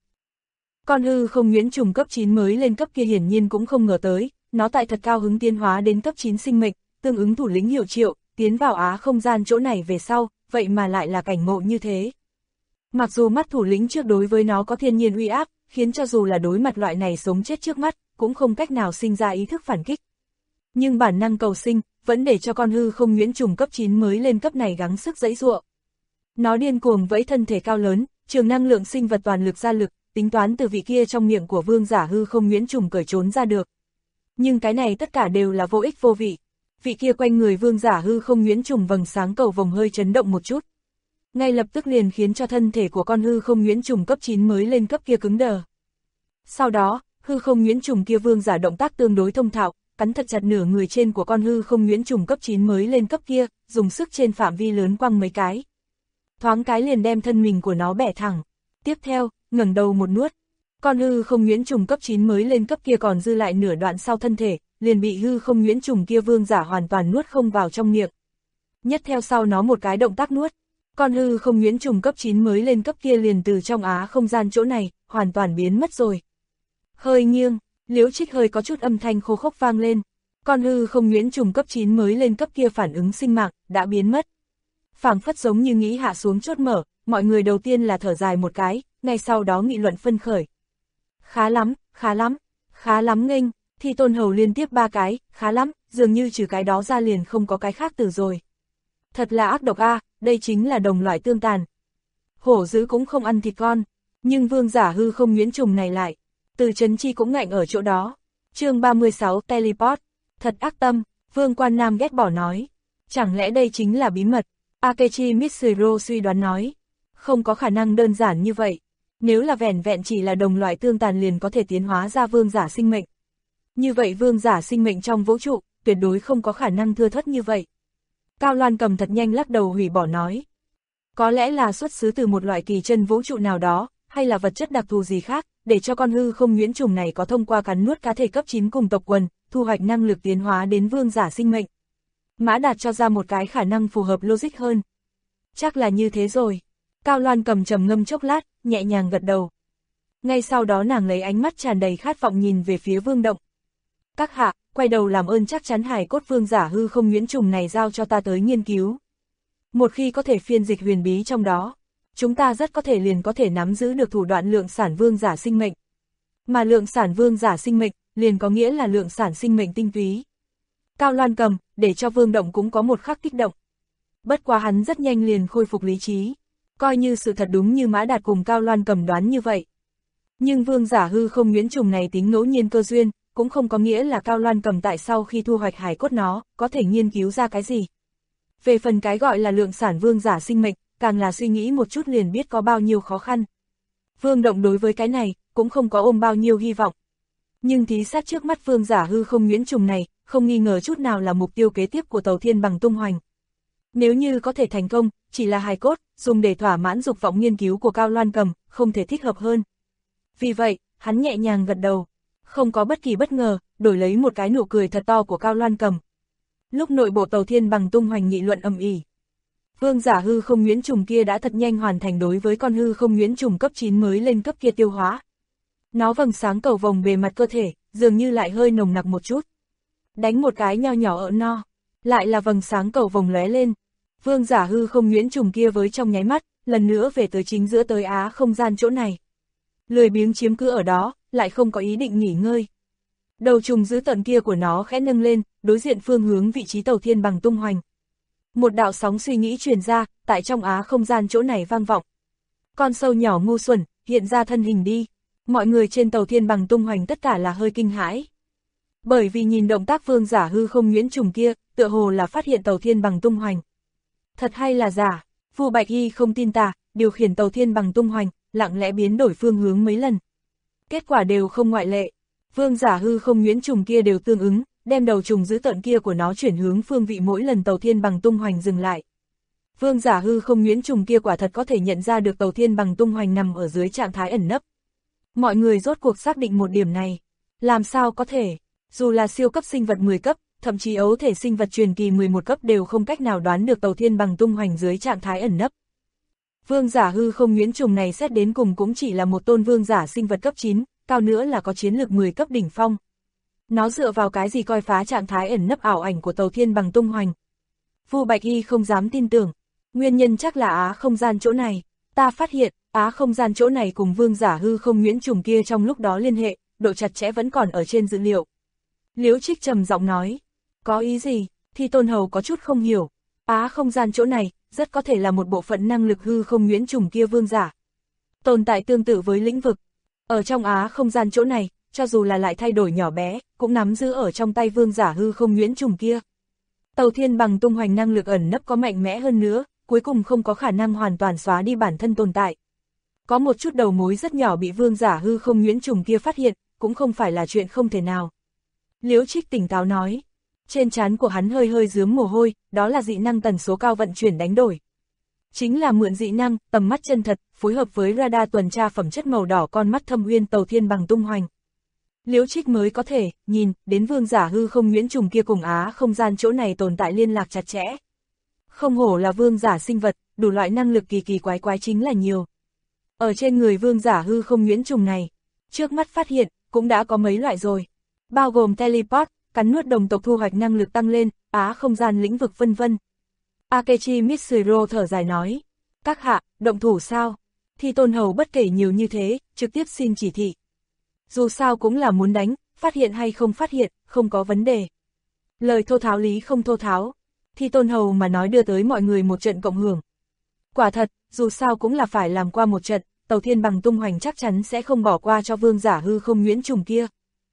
Con hư không nhuyễn trùng cấp 9 mới lên cấp kia hiển nhiên cũng không ngờ tới, nó tại thật cao hứng tiến hóa đến cấp 9 sinh mệnh, tương ứng thủ lĩnh hiệu triệu, tiến vào Á không gian chỗ này về sau, vậy mà lại là cảnh ngộ như thế. Mặc dù mắt thủ lĩnh trước đối với nó có thiên nhiên uy áp, khiến cho dù là đối mặt loại này sống chết trước mắt, cũng không cách nào sinh ra ý thức phản kích. Nhưng bản năng cầu sinh, vẫn để cho con hư không nhuyễn trùng cấp 9 mới lên cấp này gắng sức giãy giụa. Nó điên cuồng vẫy thân thể cao lớn, trường năng lượng sinh vật toàn lực ra lực, tính toán từ vị kia trong miệng của vương giả hư không nhuyễn trùng cởi trốn ra được. Nhưng cái này tất cả đều là vô ích vô vị. Vị kia quanh người vương giả hư không nhuyễn trùng vầng sáng cầu vồng hơi chấn động một chút. Ngay lập tức liền khiến cho thân thể của con hư không nhuyễn trùng cấp 9 mới lên cấp kia cứng đờ. Sau đó, hư không nhuyễn trùng kia vương giả động tác tương đối thông thạo, cắn thật chặt nửa người trên của con hư không nhuyễn trùng cấp 9 mới lên cấp kia, dùng sức trên phạm vi lớn quăng mấy cái. Thoáng cái liền đem thân mình của nó bẻ thẳng. Tiếp theo, ngẩng đầu một nuốt. Con hư không nhuyễn trùng cấp 9 mới lên cấp kia còn dư lại nửa đoạn sau thân thể, liền bị hư không nhuyễn trùng kia vương giả hoàn toàn nuốt không vào trong miệng. Nhất theo sau nó một cái động tác nuốt. Con hư không nhuyễn trùng cấp 9 mới lên cấp kia liền từ trong Á không gian chỗ này, hoàn toàn biến mất rồi. Hơi nghiêng, Liễu Trích hơi có chút âm thanh khô khốc vang lên. Con hư không nhuyễn trùng cấp 9 mới lên cấp kia phản ứng sinh mạng, đã biến mất. Phảng phất giống như nghĩ hạ xuống chốt mở, mọi người đầu tiên là thở dài một cái, ngay sau đó nghị luận phân khởi. Khá lắm, khá lắm, khá lắm nghênh, Thi Tôn Hầu liên tiếp 3 cái, khá lắm, dường như trừ cái đó ra liền không có cái khác từ rồi. Thật là ác độc a, đây chính là đồng loại tương tàn. Hổ dữ cũng không ăn thịt con, nhưng vương giả hư không nhuyễn trùng này lại. Từ Trấn Chi cũng ngạnh ở chỗ đó. Chương 36 Teleport, thật ác tâm, Vương Quan Nam ghét bỏ nói. Chẳng lẽ đây chính là bí mật? Akechi Mitsuro suy đoán nói. Không có khả năng đơn giản như vậy. Nếu là vẻn vẹn chỉ là đồng loại tương tàn liền có thể tiến hóa ra vương giả sinh mệnh. Như vậy vương giả sinh mệnh trong vũ trụ, tuyệt đối không có khả năng thưa thớt như vậy. Cao Loan Cầm thật nhanh lắc đầu hủy bỏ nói. Có lẽ là xuất xứ từ một loại kỳ chân vũ trụ nào đó, hay là vật chất đặc thù gì khác, để cho con hư không nhuyễn trùng này có thông qua cắn nuốt cá thể cấp 9 cùng tộc quần, thu hoạch năng lực tiến hóa đến vương giả sinh mệnh. Mã Đạt cho ra một cái khả năng phù hợp logic hơn. Chắc là như thế rồi. Cao Loan Cầm trầm ngâm chốc lát, nhẹ nhàng gật đầu. Ngay sau đó nàng lấy ánh mắt tràn đầy khát vọng nhìn về phía Vương Động. Các hạ, quay đầu làm ơn chắc chắn hài cốt vương giả hư không nhuyễn trùng này giao cho ta tới nghiên cứu. Một khi có thể phiên dịch huyền bí trong đó, chúng ta rất có thể liền có thể nắm giữ được thủ đoạn lượng sản vương giả sinh mệnh. Mà lượng sản vương giả sinh mệnh, liền có nghĩa là lượng sản sinh mệnh tinh túy. Cao Loan Cầm, để cho Vương Động cũng có một khắc kích động. Bất quá hắn rất nhanh liền khôi phục lý trí. Coi như sự thật đúng như Mã Đạt cùng Cao Loan Cầm đoán như vậy. Nhưng vương giả hư không nhuyễn trùng này tính ngẫu nhiên cơ duyên, cũng không có nghĩa là Cao Loan Cầm tại sau khi thu hoạch hài cốt nó, có thể nghiên cứu ra cái gì. Về phần cái gọi là lượng sản vương giả sinh mệnh, càng là suy nghĩ một chút liền biết có bao nhiêu khó khăn. Vương Động đối với cái này, cũng không có ôm bao nhiêu hy vọng. Nhưng thí sát trước mắt vương giả hư không nhuyễn trùng này, không nghi ngờ chút nào là mục tiêu kế tiếp của tàu Thiên Bằng tung hoành. Nếu như có thể thành công, chỉ là hài cốt, dùng để thỏa mãn dục vọng nghiên cứu của Cao Loan Cầm, không thể thích hợp hơn. Vì vậy, hắn nhẹ nhàng gật đầu, không có bất kỳ bất ngờ, đổi lấy một cái nụ cười thật to của Cao Loan Cầm. Lúc nội bộ tàu Thiên Bằng tung hoành nghị luận ầm ĩ, vương giả hư không nhuyễn trùng kia đã thật nhanh hoàn thành đối với con hư không nhuyễn trùng cấp 9 mới lên cấp kia tiêu hóa. Nó vầng sáng cầu vồng bề mặt cơ thể, dường như lại hơi nồng nặc một chút. Đánh một cái nho nhỏ ở no, lại là vầng sáng cầu vồng lóe lên. Vương giả hư không nhuyễn trùng kia với trong nháy mắt, lần nữa về tới chính giữa tới Á không gian chỗ này. Lười biếng chiếm cứ ở đó, lại không có ý định nghỉ ngơi. Đầu trùng dữ tợn kia của nó khẽ nâng lên, đối diện phương hướng vị trí tàu Thiên Bằng tung hoành. Một đạo sóng suy nghĩ truyền ra, tại trong Á không gian chỗ này vang vọng. Con sâu nhỏ ngu xuẩn, hiện ra thân hình đi. Mọi người trên tàu Thiên Bằng tung hoành tất cả là hơi kinh hãi. Bởi vì nhìn động tác vương giả hư không nhuyễn trùng kia, tựa hồ là phát hiện tàu Thiên Bằng tung hoành. Thật hay là giả, Vu Bạch Y không tin tà, điều khiển tàu Thiên Bằng tung hoành, lặng lẽ biến đổi phương hướng mấy lần. Kết quả đều không ngoại lệ. Vương giả hư không nhuyễn trùng kia đều tương ứng, đem đầu trùng dữ tợn kia của nó chuyển hướng phương vị mỗi lần tàu Thiên Bằng tung hoành dừng lại. Vương giả hư không nhuyễn trùng kia quả thật có thể nhận ra được tàu Thiên Bằng tung hoành nằm ở dưới trạng thái ẩn nấp. Mọi người rốt cuộc xác định một điểm này. Làm sao có thể, dù là siêu cấp sinh vật 10 cấp, thậm chí ấu thể sinh vật truyền kỳ 11 cấp đều không cách nào đoán được Tàu Thiên Bằng tung hoành dưới trạng thái ẩn nấp. Vương giả hư không nhuyễn trùng này xét đến cùng cũng chỉ là một tôn vương giả sinh vật cấp 9, cao nữa là có chiến lực 10 cấp đỉnh phong. Nó dựa vào cái gì coi phá trạng thái ẩn nấp ảo ảnh của Tàu Thiên Bằng tung hoành? Vu Bạch Y không dám tin tưởng, nguyên nhân chắc là Á không gian chỗ này. Ta phát hiện, Á không gian chỗ này cùng vương giả hư không nhuyễn trùng kia trong lúc đó liên hệ, độ chặt chẽ vẫn còn ở trên dữ liệu. Liễu Trích trầm giọng nói, có ý gì? Thi Tôn Hầu có chút không hiểu. Á không gian chỗ này, rất có thể là một bộ phận năng lực hư không nhuyễn trùng kia vương giả. Tồn tại tương tự với lĩnh vực. Ở trong Á không gian chỗ này, cho dù là lại thay đổi nhỏ bé, cũng nắm giữ ở trong tay vương giả hư không nhuyễn trùng kia. Tàu Thiên Bằng tung hoành năng lực ẩn nấp có mạnh mẽ hơn nữa, cuối cùng không có khả năng hoàn toàn xóa đi bản thân tồn tại. Có một chút đầu mối rất nhỏ bị vương giả hư không nhuyễn trùng kia phát hiện, cũng không phải là chuyện không thể nào. Liễu Trích tỉnh táo nói, trên trán của hắn hơi hơi rướm mồ hôi, đó là dị năng tần số cao vận chuyển đánh đổi. Chính là mượn dị năng, tầm mắt chân thật, phối hợp với radar tuần tra phẩm chất màu đỏ con mắt thâm uyên Tàu Thiên Bằng tung hoành. Liễu Trích mới có thể nhìn đến vương giả hư không nhuyễn trùng kia cùng Á không gian chỗ này tồn tại liên lạc chặt chẽ. Không hổ là vương giả sinh vật, đủ loại năng lực kỳ kỳ quái quái chính là nhiều. Ở trên người vương giả hư không nhuyễn trùng này, trước mắt phát hiện, cũng đã có mấy loại rồi. Bao gồm teleport, cắn nuốt đồng tộc thu hoạch năng lực tăng lên, Á không gian lĩnh vực vân vân. Akechi Mitsuro thở dài nói, các hạ, động thủ sao? Thi Tôn Hầu bất kể nhiều như thế, trực tiếp xin chỉ thị. Dù sao cũng là muốn đánh, phát hiện hay không phát hiện, không có vấn đề. Lời thô tháo lý không thô tháo. Thi Tôn Hầu mà nói đưa tới mọi người một trận cộng hưởng. Quả thật, dù sao cũng là phải làm qua một trận, Tàu Thiên Bằng tung hoành chắc chắn sẽ không bỏ qua cho vương giả hư không nhuyễn trùng kia.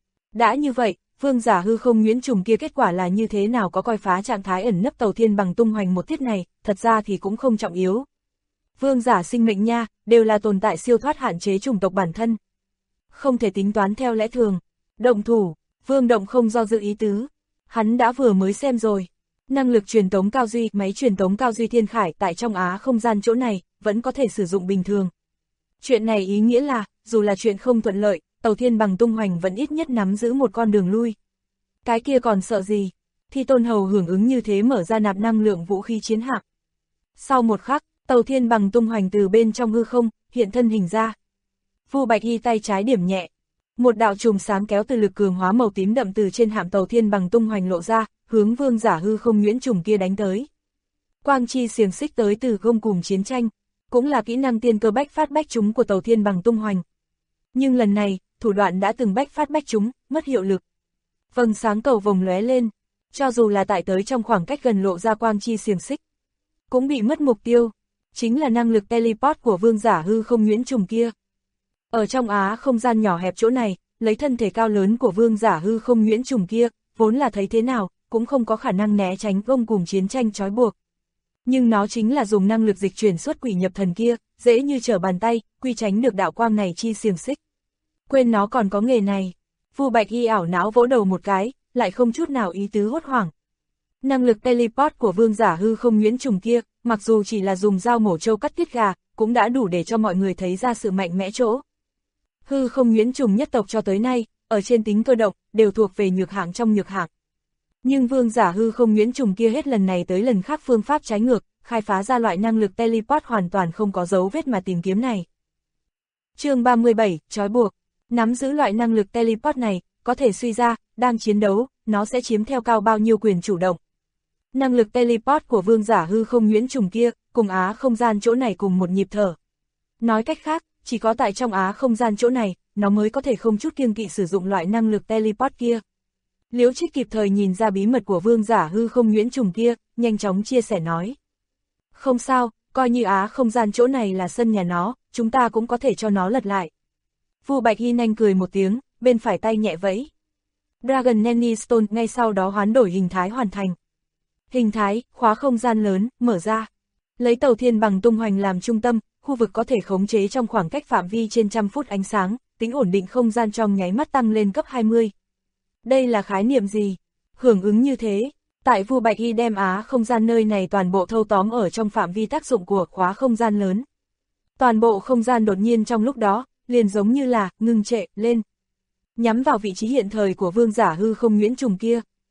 Đã như vậy, vương giả hư không nhuyễn trùng kia kết quả là như thế nào có coi phá trạng thái ẩn nấp Tàu Thiên Bằng tung hoành một tiết này, thật ra thì cũng không trọng yếu. Vương giả sinh mệnh nha, đều là tồn tại siêu thoát hạn chế chủng tộc bản thân. Không thể tính toán theo lẽ thường. Động thủ, Vương Động không do dự ý tứ. Hắn đã vừa mới xem rồi. Năng lực truyền tống cao duy, máy truyền tống cao duy thiên khải tại trong Á không gian chỗ này, vẫn có thể sử dụng bình thường. Chuyện này ý nghĩa là, dù là chuyện không thuận lợi, Tàu Thiên Bằng tung hoành vẫn ít nhất nắm giữ một con đường lui. Cái kia còn sợ gì? Thi Tôn Hầu hưởng ứng như thế mở ra nạp năng lượng vũ khí chiến hạm. Sau một khắc, Tàu Thiên Bằng tung hoành từ bên trong hư không, hiện thân hình ra. Vu Bạch Y tay trái điểm nhẹ. Một đạo chùm sáng kéo từ lực cường hóa màu tím đậm từ trên hạm Tàu Thiên Bằng tung hoành lộ ra, hướng vương giả hư không nhuyễn trùng kia đánh tới. Quang chi xiềng xích tới từ gông cùm chiến tranh, cũng là kỹ năng tiên cơ bách phát bách chúng của Tàu Thiên Bằng tung hoành. Nhưng lần này, thủ đoạn đã từng bách phát bách chúng, mất hiệu lực. Vầng sáng cầu vồng lóe lên, cho dù là tại tới trong khoảng cách gần lộ ra quang chi xiềng xích, cũng bị mất mục tiêu, chính là năng lực teleport của vương giả hư không nhuyễn trùng kia. Ở trong Á không gian nhỏ hẹp chỗ này, lấy thân thể cao lớn của vương giả hư không nhuyễn trùng kia, vốn là thấy thế nào, cũng không có khả năng né tránh gông cùm chiến tranh trói buộc. Nhưng nó chính là dùng năng lực dịch chuyển xuất quỷ nhập thần kia, dễ như trở bàn tay, quy tránh được đạo quang này chi xiềng xích. Quên nó còn có nghề này. Vu Bạch Y ảo não vỗ đầu một cái, lại không chút nào ý tứ hốt hoảng. Năng lực teleport của vương giả hư không nhuyễn trùng kia, mặc dù chỉ là dùng dao mổ trâu cắt tiết gà, cũng đã đủ để cho mọi người thấy ra sự mạnh mẽ chỗ. Hư không nhuyễn trùng nhất tộc cho tới nay, ở trên tính cơ động, đều thuộc về nhược hạng trong nhược hạng. Nhưng vương giả hư không nhuyễn trùng kia hết lần này tới lần khác phương pháp trái ngược, khai phá ra loại năng lực teleport hoàn toàn không có dấu vết mà tìm kiếm này. Chương 37, trói buộc. Nắm giữ loại năng lực teleport này, có thể suy ra, đang chiến đấu, nó sẽ chiếm theo cao bao nhiêu quyền chủ động. Năng lực teleport của vương giả hư không nhuyễn trùng kia, cùng Á không gian chỗ này cùng một nhịp thở. Nói cách khác, chỉ có tại trong Á không gian chỗ này, nó mới có thể không chút kiêng kỵ sử dụng loại năng lực teleport kia. Liễu Trích kịp thời nhìn ra bí mật của vương giả hư không nhuyễn trùng kia, nhanh chóng chia sẻ nói. Không sao, coi như Á không gian chỗ này là sân nhà nó, chúng ta cũng có thể cho nó lật lại. Vu Bạch Y nhanh cười một tiếng, bên phải tay nhẹ vẫy. Dragon Nanny Stone ngay sau đó hoán đổi hình thái hoàn thành. Hình thái, khóa không gian lớn, mở ra. Lấy Tàu Thiên Bằng tung hoành làm trung tâm, khu vực có thể khống chế trong khoảng cách phạm vi trên 100 phút ánh sáng, tính ổn định không gian trong nháy mắt tăng lên cấp 20. Đây là khái niệm gì? Hưởng ứng như thế, tại Vu Bạch Y đem Á không gian nơi này toàn bộ thâu tóm ở trong phạm vi tác dụng của khóa không gian lớn. Toàn bộ không gian đột nhiên trong lúc đó, liền giống như là ngừng trệ lên. Nhắm vào vị trí hiện thời của vương giả hư không nhuyễn trùng kia.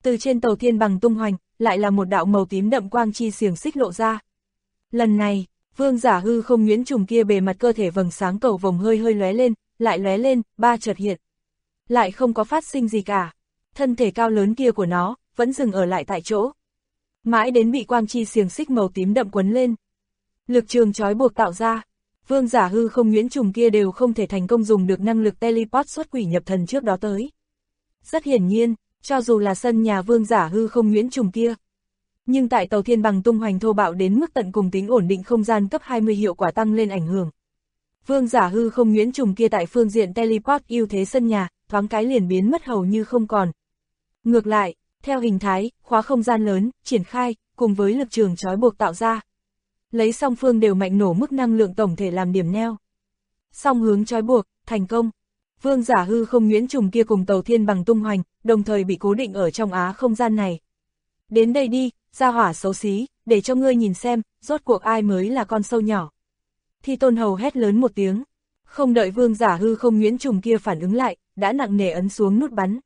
Từ trên tàu thiên bằng tung hoành, lại là một đạo màu tím đậm quang chi xiềng xích lộ ra. Lần này, vương giả hư không nhuyễn trùng kia bề mặt cơ thể vầng sáng cầu vồng hơi hơi lóe lên, lại lóe lên, ba chợt hiện. Lại không có phát sinh gì cả. Thân thể cao lớn kia của nó, vẫn dừng ở lại tại chỗ. Mãi đến bị quang chi xiềng xích màu tím đậm quấn lên. Lực trường trói buộc tạo ra. Vương giả hư không nhuyễn trùng kia đều không thể thành công dùng được năng lực teleport xuất quỷ nhập thần trước đó tới. Rất hiển nhiên, cho dù là sân nhà vương giả hư không nhuyễn trùng kia. Nhưng tại tàu thiên bằng tung hoành thô bạo đến mức tận cùng tính ổn định không gian cấp 20 hiệu quả tăng lên ảnh hưởng. Vương giả hư không nhuyễn trùng kia tại phương diện teleport ưu thế sân nhà, thoáng cái liền biến mất hầu như không còn. Ngược lại, theo hình thái, khóa không gian lớn, triển khai, cùng với lực trường trói buộc tạo ra. Lấy song phương đều mạnh nổ mức năng lượng tổng thể làm điểm neo. Song hướng trói buộc, thành công. Vương giả hư không nhuyễn trùng kia cùng tàu thiên bằng tung hoành, đồng thời bị cố định ở trong á không gian này. Đến đây đi, gia hỏa xấu xí, để cho ngươi nhìn xem, rốt cuộc ai mới là con sâu nhỏ. Thi Tôn Hầu hét lớn một tiếng. Không đợi vương giả hư không nhuyễn trùng kia phản ứng lại, đã nặng nề ấn xuống nút bắn.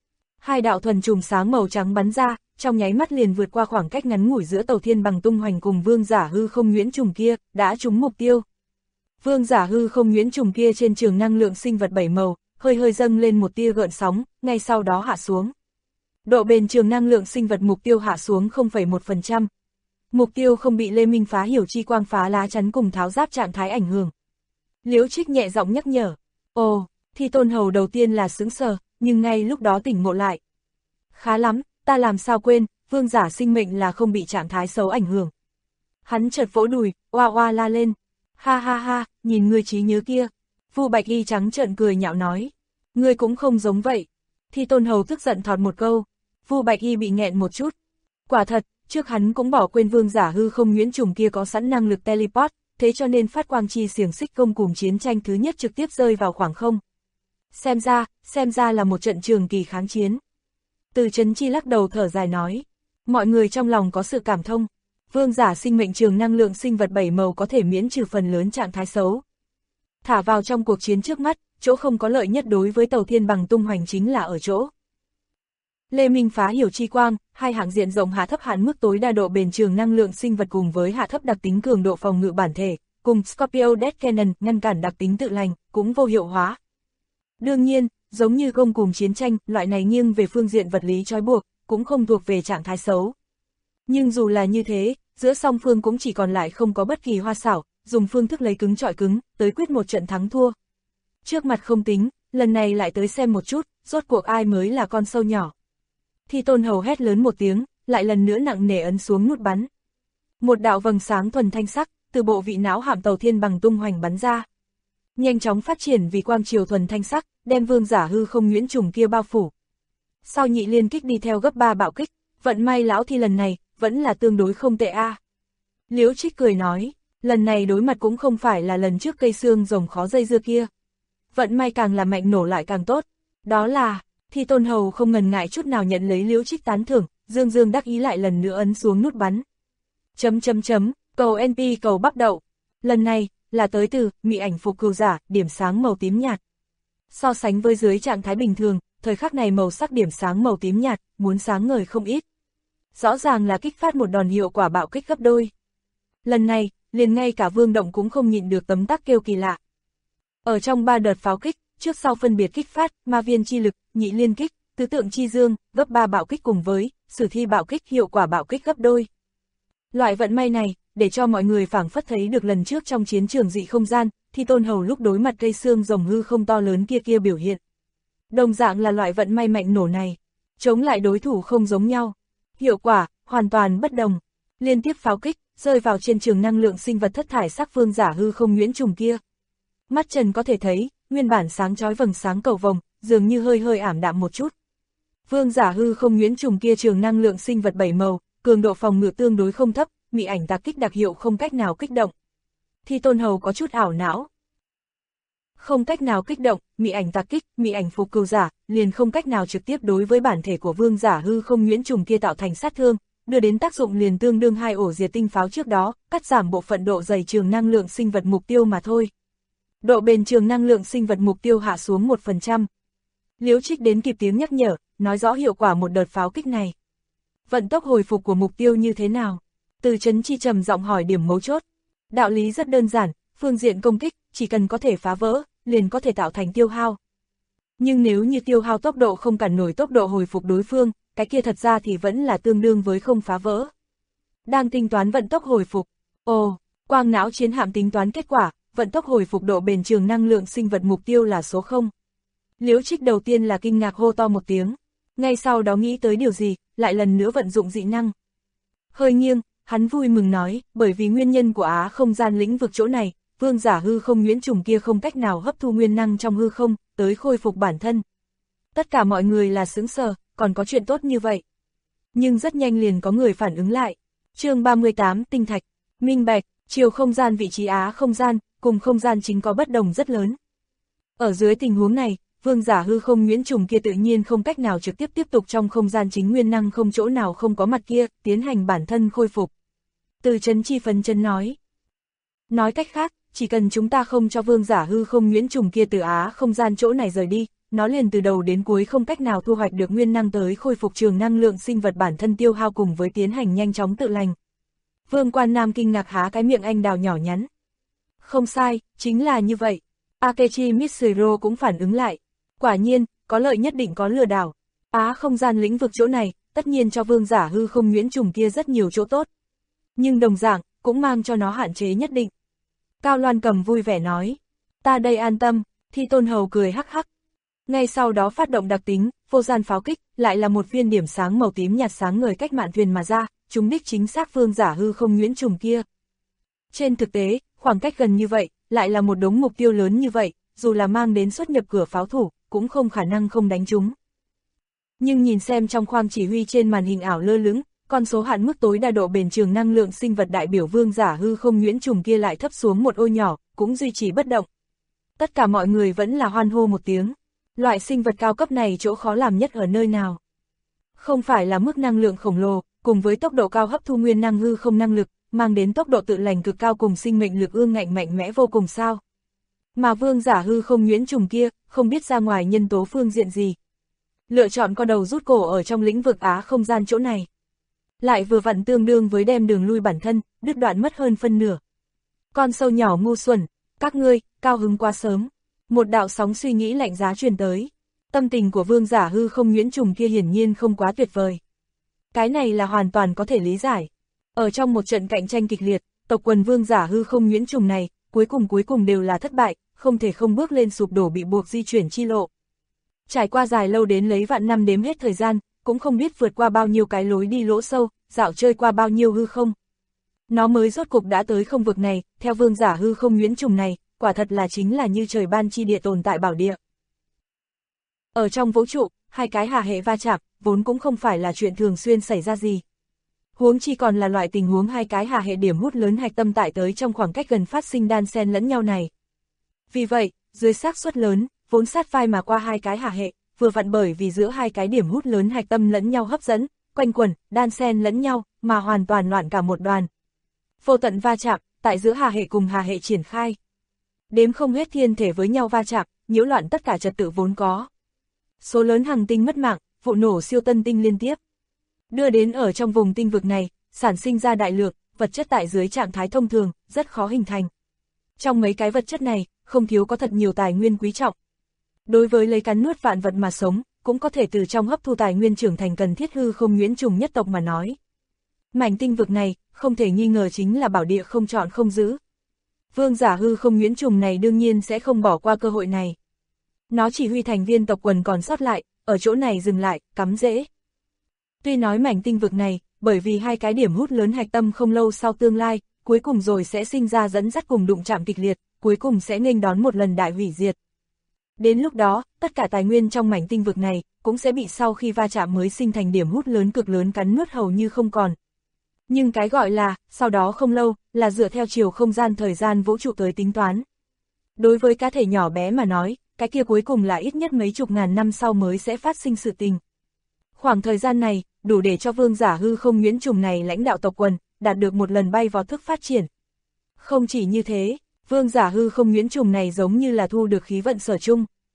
Hai đạo thuần trùng sáng màu trắng bắn ra, trong nháy mắt liền vượt qua khoảng cách ngắn ngủi giữa tàu thiên bằng tung hoành cùng vương giả hư không nhuyễn trùng kia, đã trúng mục tiêu. Vương giả hư không nhuyễn trùng kia trên trường năng lượng sinh vật 7 màu, hơi hơi dâng lên một tia gợn sóng, ngay sau đó hạ xuống. Độ bền trường năng lượng sinh vật mục tiêu hạ xuống 0,1%. Mục tiêu không bị Lê Minh phá hiểu chi quang phá lá chắn cùng tháo giáp trạng thái ảnh hưởng. Liễu Trích nhẹ giọng nhắc nhở. Ồ, Thi Tôn Hầu đầu tiên là sững sờ, nhưng ngay lúc đó tỉnh ngộ lại. Khá lắm, ta làm sao quên, vương giả sinh mệnh là không bị trạng thái xấu ảnh hưởng. Hắn chợt vỗ đùi, oa oa la lên. Ha ha ha, nhìn ngươi trí nhớ kia. Vu Bạch Y trắng trợn cười nhạo nói. Ngươi cũng không giống vậy. Thi Tôn Hầu tức giận thọt một câu. Vu Bạch Y bị nghẹn một chút. Quả thật, trước hắn cũng bỏ quên vương giả hư không nhuyễn trùng kia có sẵn năng lực teleport, thế cho nên phát quang chi xiềng xích công cùng chiến tranh thứ nhất trực tiếp rơi vào khoảng không. Xem ra là một trận trường kỳ kháng chiến. Từ Chấn Chi lắc đầu thở dài nói. Mọi người trong lòng có sự cảm thông. Vương giả sinh mệnh trường năng lượng sinh vật 7 màu có thể miễn trừ phần lớn trạng thái xấu. Thả vào trong cuộc chiến trước mắt, chỗ không có lợi nhất đối với tàu thiên bằng tung hoành chính là ở chỗ. Lê Minh phá hiểu chi quang, hai hạng diện rộng hạ thấp hạn mức tối đa độ bền trường năng lượng sinh vật cùng với hạ thấp đặc tính cường độ phòng ngự bản thể, cùng Scorpio Death Cannon ngăn cản đặc tính tự lành, cũng vô hiệu hóa. Đương nhiên, giống như công cùng chiến tranh, loại này nghiêng về phương diện vật lý trói buộc, cũng không thuộc về trạng thái xấu. Nhưng dù là như thế, giữa song phương cũng chỉ còn lại không có bất kỳ hoa xảo, dùng phương thức lấy cứng chọi cứng, tới quyết một trận thắng thua. Trước mặt không tính, lần này lại tới xem một chút, rốt cuộc ai mới là con sâu nhỏ. Thi Tôn Hầu hét lớn một tiếng, lại lần nữa nặng nề ấn xuống nút bắn. Một đạo vầng sáng thuần thanh sắc, từ bộ vị não hạm tàu thiên bằng tung hoành bắn ra. Nhanh chóng phát triển vì quang chiều thuần thanh sắc, đem vương giả hư không nhuyễn trùng kia bao phủ. Sau nhị liên kích đi theo gấp 3 bạo kích, vận may lão Thi lần này, vẫn là tương đối không tệ a. Liễu Trích cười nói, lần này đối mặt cũng không phải là lần trước cây xương rồng khó dây dưa kia. Vận may càng là mạnh nổ lại càng tốt, đó là... Thi Tôn Hầu không ngần ngại chút nào nhận lấy Liễu Trích tán thưởng, dương đắc ý lại lần nữa ấn xuống nút bắn. Cầu NP cầu bắp đậu. Lần này, là tới từ, mị ảnh phục cừu giả, điểm sáng màu tím nhạt. So sánh với dưới trạng thái bình thường, thời khắc này màu sắc điểm sáng màu tím nhạt, muốn sáng ngời không ít. Rõ ràng là kích phát một đòn hiệu quả bạo kích gấp đôi. Lần này, liền ngay cả Vương Động cũng không nhịn được tấm tắc kêu kỳ lạ. Ở trong 3 đợt pháo kích, trước sau phân biệt kích phát, ma viên chi lực, nhị liên kích, tứ tượng chi dương, gấp 3 bạo kích cùng với, sử thi bạo kích hiệu quả bạo kích gấp đôi. Loại vận may này, để cho mọi người phảng phất thấy được lần trước trong chiến trường dị không gian, Thi Tôn Hầu lúc đối mặt cây xương rồng hư không to lớn kia biểu hiện. Đồng dạng là loại vận may mạnh nổ này, chống lại đối thủ không giống nhau. Hiệu quả, hoàn toàn bất đồng. Liên tiếp pháo kích, rơi vào trên trường năng lượng sinh vật thất thải sắc vương giả hư không nhuyễn trùng kia. Mắt trần có thể thấy, nguyên bản sáng chói vầng sáng cầu vồng, dường như hơi hơi ảm đạm một chút. Vương giả hư không nhuyễn trùng kia trường năng lượng sinh vật 7 màu, cường độ phòng ngự tương đối không thấp, mị ảnh tạc kích đặc hiệu không cách nào kích động. Thi Tôn Hầu có chút ảo não. Không cách nào kích động, mị ảnh tạc kích, mị ảnh phục cừu giả, liền không cách nào trực tiếp đối với bản thể của vương giả hư không nhuyễn trùng kia tạo thành sát thương, đưa đến tác dụng liền tương đương 2 ổ diệt tinh pháo trước đó, cắt giảm bộ phận độ dày trường năng lượng sinh vật mục tiêu mà thôi. Độ bền trường năng lượng sinh vật mục tiêu hạ xuống 1%. Liễu Trích đến kịp tiếng nhắc nhở, nói rõ hiệu quả một đợt pháo kích này. Vận tốc hồi phục của mục tiêu như thế nào? Từ Chấn Chi trầm giọng hỏi điểm mấu chốt. Đạo lý rất đơn giản, phương diện công kích, chỉ cần có thể phá vỡ, liền có thể tạo thành tiêu hao. Nhưng nếu như tiêu hao tốc độ không cản nổi tốc độ hồi phục đối phương, cái kia thật ra thì vẫn là tương đương với không phá vỡ. Đang tính toán vận tốc hồi phục. Ồ, quang não chiến hạm tính toán kết quả, vận tốc hồi phục độ bền trường năng lượng sinh vật mục tiêu là số 0. Liễu Trích đầu tiên là kinh ngạc hô to một tiếng, ngay sau đó nghĩ tới điều gì, lại lần nữa vận dụng dị năng. Hơi nghiêng, hắn vui mừng nói, bởi vì nguyên nhân của Á không gian lĩnh vực chỗ này, vương giả hư không nhuyễn trùng kia không cách nào hấp thu nguyên năng trong hư không, tới khôi phục bản thân. Tất cả mọi người là sững sờ, còn có chuyện tốt như vậy. Nhưng rất nhanh liền có người phản ứng lại. Chương 38 tinh thạch, minh bạch, chiều không gian vị trí Á không gian, cùng không gian chính có bất đồng rất lớn. Ở dưới tình huống này, vương giả hư không nhuyễn trùng kia tự nhiên không cách nào trực tiếp tục trong không gian chính nguyên năng không chỗ nào không có mặt kia, tiến hành bản thân khôi phục. Từ Chấn Chi phấn chấn nói. Nói cách khác, chỉ cần chúng ta không cho vương giả hư không nhuyễn trùng kia từ Á không gian chỗ này rời đi, nó liền từ đầu đến cuối không cách nào thu hoạch được nguyên năng tới khôi phục trường năng lượng sinh vật bản thân tiêu hao cùng với tiến hành nhanh chóng tự lành. Vương Quan Nam kinh ngạc há cái miệng anh đào nhỏ nhắn. Không sai, chính là như vậy. Akechi Mitsuru cũng phản ứng lại. Quả nhiên, có lợi nhất định có lừa đảo. Á không gian lĩnh vực chỗ này, tất nhiên cho vương giả hư không nhuyễn trùng kia rất nhiều chỗ tốt. Nhưng đồng dạng, cũng mang cho nó hạn chế nhất định. Cao Loan Cầm vui vẻ nói. Ta đây an tâm, Thi Tôn Hầu cười hắc hắc. Ngay sau đó phát động đặc tính, vô gian pháo kích, lại là một viên điểm sáng màu tím nhạt sáng ngời cách mạn thuyền mà ra, trúng đích chính xác vương giả hư không nhuyễn trùng kia. Trên thực tế, khoảng cách gần như vậy, lại là một đống mục tiêu lớn như vậy, dù là mang đến xuất nhập cửa pháo thủ, cũng không khả năng không đánh trúng. Nhưng nhìn xem trong khoang chỉ huy trên màn hình ảo lơ lửng, con số hạn mức tối đa độ bền trường năng lượng sinh vật đại biểu vương giả hư không nhuyễn trùng kia lại thấp xuống một ô nhỏ, cũng duy trì bất động. Tất cả mọi người vẫn là hoan hô một tiếng. Loại sinh vật cao cấp này chỗ khó làm nhất ở nơi nào? Không phải là mức năng lượng khổng lồ, cùng với tốc độ cao hấp thu nguyên năng hư không năng lực, mang đến tốc độ tự lành cực cao cùng sinh mệnh lực ương ngạnh mạnh mẽ vô cùng sao? Mà vương giả hư không nhuyễn trùng kia, không biết ra ngoài nhân tố phương diện gì. Lựa chọn con đầu rút cổ ở trong lĩnh vực Á không gian chỗ này. Lại vừa vặn tương đương với đem đường lui bản thân, đứt đoạn mất hơn phân nửa. Con sâu nhỏ ngu xuẩn, các ngươi, cao hứng quá sớm. Một đạo sóng suy nghĩ lạnh giá truyền tới. Tâm tình của vương giả hư không nhuyễn trùng kia hiển nhiên không quá tuyệt vời. Cái này là hoàn toàn có thể lý giải. Ở trong một trận cạnh tranh kịch liệt, tộc quần vương giả hư không nhuyễn trùng này, cuối cùng đều là thất bại, không thể không bước lên sụp đổ bị buộc di chuyển chi lộ. Trải qua dài lâu đến lấy vạn năm đếm hết thời gian, cũng không biết vượt qua bao nhiêu cái lối đi lỗ sâu, dạo chơi qua bao nhiêu hư không. Nó mới rốt cục đã tới không vực này, theo vương giả hư không nhuyễn trùng này, quả thật là chính là như trời ban chi địa tồn tại bảo địa. Ở trong vũ trụ, hai cái hà hệ va chạm, vốn cũng không phải là chuyện thường xuyên xảy ra gì. Huống chi còn là loại tình huống hai cái hà hệ điểm hút lớn hạch tâm tại tới trong khoảng cách gần phát sinh đan xen lẫn nhau này. Vì vậy, dưới xác suất lớn, vốn sát vai mà qua hai cái hà hệ, vừa vặn bởi vì giữa hai cái điểm hút lớn hạch tâm lẫn nhau hấp dẫn, quanh quẩn, đan xen lẫn nhau, mà hoàn toàn loạn cả một đoàn. Vô tận va chạm, tại giữa hà hệ cùng hà hệ triển khai. Đếm không hết thiên thể với nhau va chạm, nhiễu loạn tất cả trật tự vốn có. Số lớn hành tinh mất mạng, vụ nổ siêu tân tinh liên tiếp. Đưa đến ở trong vùng tinh vực này, sản sinh ra đại lượng, vật chất tại dưới trạng thái thông thường, rất khó hình thành. Trong mấy cái vật chất này, không thiếu có thật nhiều tài nguyên quý trọng. Đối với lấy cắn nuốt vạn vật mà sống, cũng có thể từ trong hấp thu tài nguyên trưởng thành cần thiết hư không nhuyễn trùng nhất tộc mà nói. Mảnh tinh vực này, không thể nghi ngờ chính là bảo địa không chọn không giữ. Vương giả hư không nhuyễn trùng này đương nhiên sẽ không bỏ qua cơ hội này. Nó chỉ huy thành viên tộc quần còn sót lại, ở chỗ này dừng lại, cắm rễ. Tuy nói mảnh tinh vực này, bởi vì hai cái điểm hút lớn hạch tâm không lâu sau tương lai, cuối cùng rồi sẽ sinh ra dẫn dắt cùng đụng chạm kịch liệt, cuối cùng sẽ nghênh đón một lần đại hủy diệt. Đến lúc đó, tất cả tài nguyên trong mảnh tinh vực này, cũng sẽ bị sau khi va chạm mới sinh thành điểm hút lớn cực lớn cắn nuốt hầu như không còn. Nhưng cái gọi là, sau đó không lâu, là dựa theo chiều không gian thời gian vũ trụ tới tính toán. Đối với cá thể nhỏ bé mà nói, cái kia cuối cùng là ít nhất mấy chục ngàn năm sau mới sẽ phát sinh sự tình. Khoảng thời gian này, đủ để cho vương giả hư không nhuyễn trùng này lãnh đạo tộc quần, đạt được một lần bay vọt thức phát triển. Không chỉ như thế, vương giả hư không nhuyễn trùng này giống như là thu được khí vận sở chung.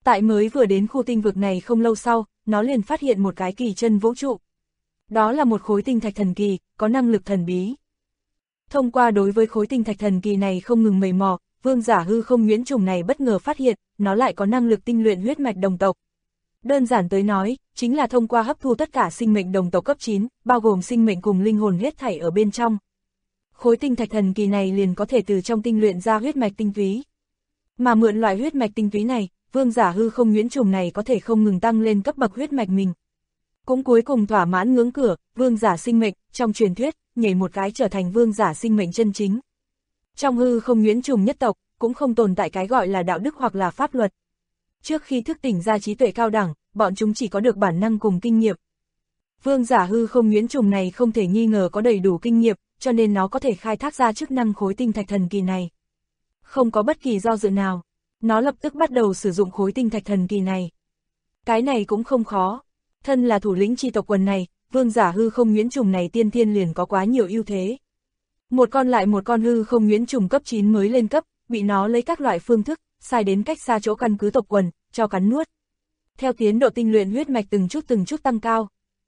Tại mới vừa đến khu tinh vực này không lâu sau, nó liền phát hiện một cái kỳ chân vũ trụ. Đó là một khối tinh thạch thần kỳ, có năng lực thần bí. Thông qua đối với khối tinh thạch thần kỳ này không ngừng mày mò, vương giả hư không nhuyễn trùng này bất ngờ phát hiện, nó lại có năng lực tinh luyện huyết mạch đồng tộc. Đơn giản tới nói, chính là thông qua hấp thu tất cả sinh mệnh đồng tộc cấp 9, bao gồm sinh mệnh cùng linh hồn hết thảy ở bên trong. Khối tinh thạch thần kỳ này liền có thể từ trong tinh luyện ra huyết mạch tinh túy. Mà mượn loại huyết mạch tinh túy này, vương giả hư không nhuyễn trùng này có thể không ngừng tăng lên cấp bậc huyết mạch mình. Cũng cuối cùng thỏa mãn ngưỡng cửa, vương giả sinh mệnh, trong truyền thuyết, nhảy một cái trở thành vương giả sinh mệnh chân chính. Trong hư không nhuyễn trùng nhất tộc, cũng không tồn tại cái gọi là đạo đức hoặc là pháp luật. Trước khi thức tỉnh ra trí tuệ cao đẳng, bọn chúng chỉ có được bản năng cùng kinh nghiệm. Vương giả hư không nhuyễn trùng này không thể nghi ngờ có đầy đủ kinh nghiệm, cho nên nó có thể khai thác ra chức năng khối tinh thạch thần kỳ này. Không có bất kỳ do dự nào, nó lập tức bắt đầu sử dụng khối tinh thạch thần kỳ này. Cái này cũng không khó, thân là thủ lĩnh chi tộc quần này, vương giả hư không nhuyễn trùng này tiên thiên liền có quá nhiều ưu thế. Một con lại một con hư không nhuyễn trùng cấp 9 mới lên cấp, bị nó lấy các loại phương thức, sai đến cách xa chỗ căn cứ tộc quần, cho cắn nuốt. Theo tiến độ tinh luyện huyết mạch từng chút tăng cao.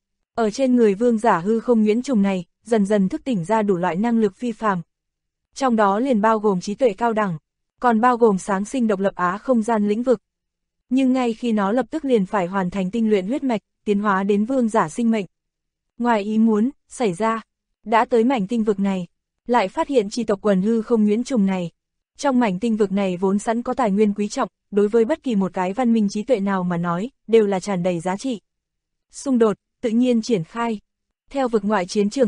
Ở trên người vương giả hư không nhuyễn trùng này, dần dần thức tỉnh ra đủ loại năng lực phi phàm. Trong đó liền bao gồm trí tuệ cao đẳng, còn bao gồm sáng sinh độc lập á không gian lĩnh vực. Nhưng ngay khi nó lập tức liền phải hoàn thành tinh luyện huyết mạch, tiến hóa đến vương giả sinh mệnh. Ngoài ý muốn, xảy ra, đã tới mảnh tinh vực này, lại phát hiện chi tộc quần hư không nhuyễn trùng này. Trong mảnh tinh vực này vốn sẵn có tài nguyên quý trọng, đối với bất kỳ một cái văn minh trí tuệ nào mà nói, đều là tràn đầy giá trị. Xung đột, tự nhiên triển khai. Theo vực ngoại chiến trường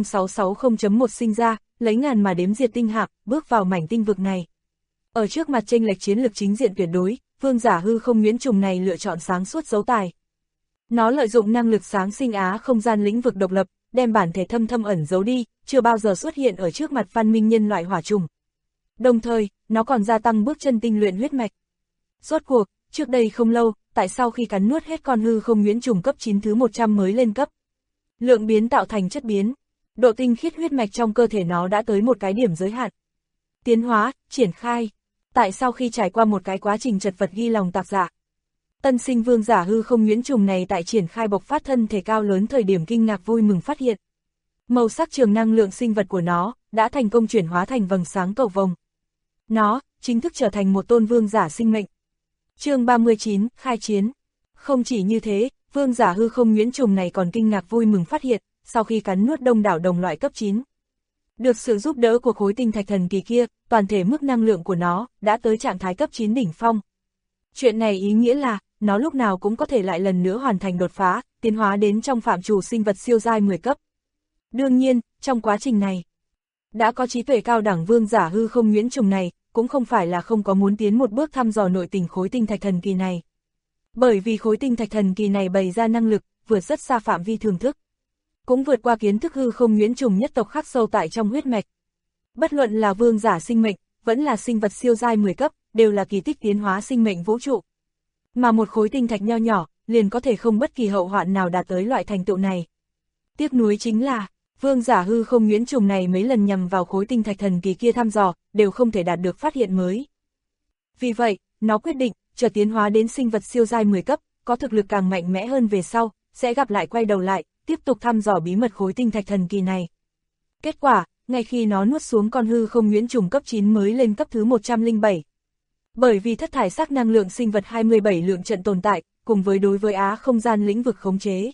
A0660.1 sinh ra, lấy ngàn mà đếm diệt tinh hạp, bước vào mảnh tinh vực này. Ở trước mặt chênh lệch chiến lược chính diện tuyệt đối, vương giả hư không nhuyễn trùng này lựa chọn sáng suốt giấu tài. Nó lợi dụng năng lực sáng sinh á không gian lĩnh vực độc lập, đem bản thể thâm ẩn giấu đi, chưa bao giờ xuất hiện ở trước mặt văn minh nhân loại hỏa trùng. Đồng thời, nó còn gia tăng bước chân tinh luyện huyết mạch. Rốt cuộc, trước đây không lâu, tại sau khi cắn nuốt hết con hư không nhuyễn trùng cấp 9 thứ 100 mới lên cấp. Lượng biến tạo thành chất biến, độ tinh khiết huyết mạch trong cơ thể nó đã tới một cái điểm giới hạn. Tiến hóa, triển khai. Tại sau khi trải qua một cái quá trình chật vật ghi lòng tạc dạ, tân sinh vương giả hư không nhuyễn trùng này tại triển khai bộc phát thân thể cao lớn thời điểm kinh ngạc vui mừng phát hiện. Màu sắc trường năng lượng sinh vật của nó đã thành công chuyển hóa thành vầng sáng cầu vồng. Nó chính thức trở thành một tôn vương giả sinh mệnh. Chương 39, khai chiến. Không chỉ như thế, vương giả hư không nhuyễn trùng này còn kinh ngạc vui mừng phát hiện, sau khi cắn nuốt đông đảo đồng loại cấp 9. Được sự giúp đỡ của khối tinh thạch thần kỳ kia, toàn thể mức năng lượng của nó đã tới trạng thái cấp 9 đỉnh phong. Chuyện này ý nghĩa là, nó lúc nào cũng có thể lại lần nữa hoàn thành đột phá, tiến hóa đến trong phạm trù sinh vật siêu giai 10 cấp. Đương nhiên, trong quá trình này, đã có trí tuệ cao đẳng vương giả hư không nhuyễn trùng này, cũng không phải là không có muốn tiến một bước thăm dò nội tình khối tinh thạch thần kỳ này. Bởi vì khối tinh thạch thần kỳ này bày ra năng lực, vượt rất xa phạm vi thường thức. Cũng vượt qua kiến thức hư không nhuyễn trùng nhất tộc khắc sâu tại trong huyết mạch. Bất luận là vương giả sinh mệnh, vẫn là sinh vật siêu giai 10 cấp, đều là kỳ tích tiến hóa sinh mệnh vũ trụ. Mà một khối tinh thạch nho nhỏ, liền có thể không bất kỳ hậu hoạn nào đạt tới loại thành tựu này. Tiếc nuối chính là, vương giả hư không nhuyễn trùng này mấy lần nhằm vào khối tinh thạch thần kỳ kia thăm dò, đều không thể đạt được phát hiện mới. Vì vậy, nó quyết định, chờ tiến hóa đến sinh vật siêu giai 10 cấp, có thực lực càng mạnh mẽ hơn về sau, sẽ gặp lại quay đầu lại, tiếp tục thăm dò bí mật khối tinh thạch thần kỳ này. Kết quả, ngay khi nó nuốt xuống con hư không nhuyễn trùng cấp 9 mới lên cấp thứ 107. Bởi vì thất thải sắc năng lượng sinh vật 27 lượng trận tồn tại, cùng với đối với á không gian lĩnh vực khống chế.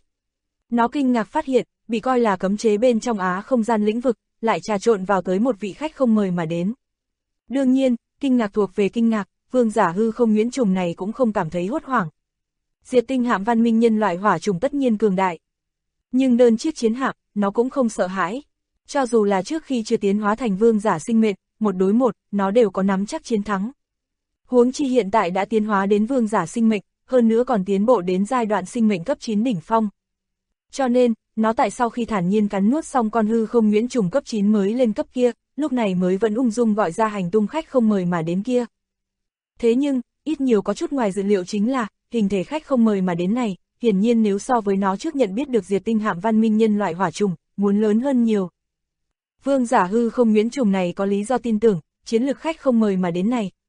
Nó kinh ngạc phát hiện, bị coi là cấm chế bên trong á không gian lĩnh vực, lại trà trộn vào tới một vị khách không mời mà đến. Đương nhiên, kinh ngạc thuộc về kinh ngạc, vương giả hư không nhuyễn trùng này cũng không cảm thấy hốt hoảng. Diệt tinh hạm văn minh nhân loại hỏa trùng tất nhiên cường đại. Nhưng đơn chiếc chiến hạm, nó cũng không sợ hãi. Cho dù là trước khi chưa tiến hóa thành vương giả sinh mệnh, một đối một, nó đều có nắm chắc chiến thắng. Huống chi hiện tại đã tiến hóa đến vương giả sinh mệnh, hơn nữa còn tiến bộ đến giai đoạn sinh mệnh cấp 9 đỉnh phong. Cho nên, nó tại sau khi thản nhiên cắn nuốt xong con hư không nhuyễn trùng cấp 9 mới lên cấp kia, lúc này mới vẫn ung dung gọi ra hành tung khách không mời mà đến kia. Thế nhưng, ít nhiều có chút ngoài dự liệu chính là, hình thể khách không mời mà đến này, hiển nhiên nếu so với nó trước nhận biết được diệt tinh hạm văn minh nhân loại hỏa trùng, muốn lớn hơn nhiều. Vương giả hư không nhuyễn trùng này có lý do tin tưởng, chiến lược khách không mời mà đến này,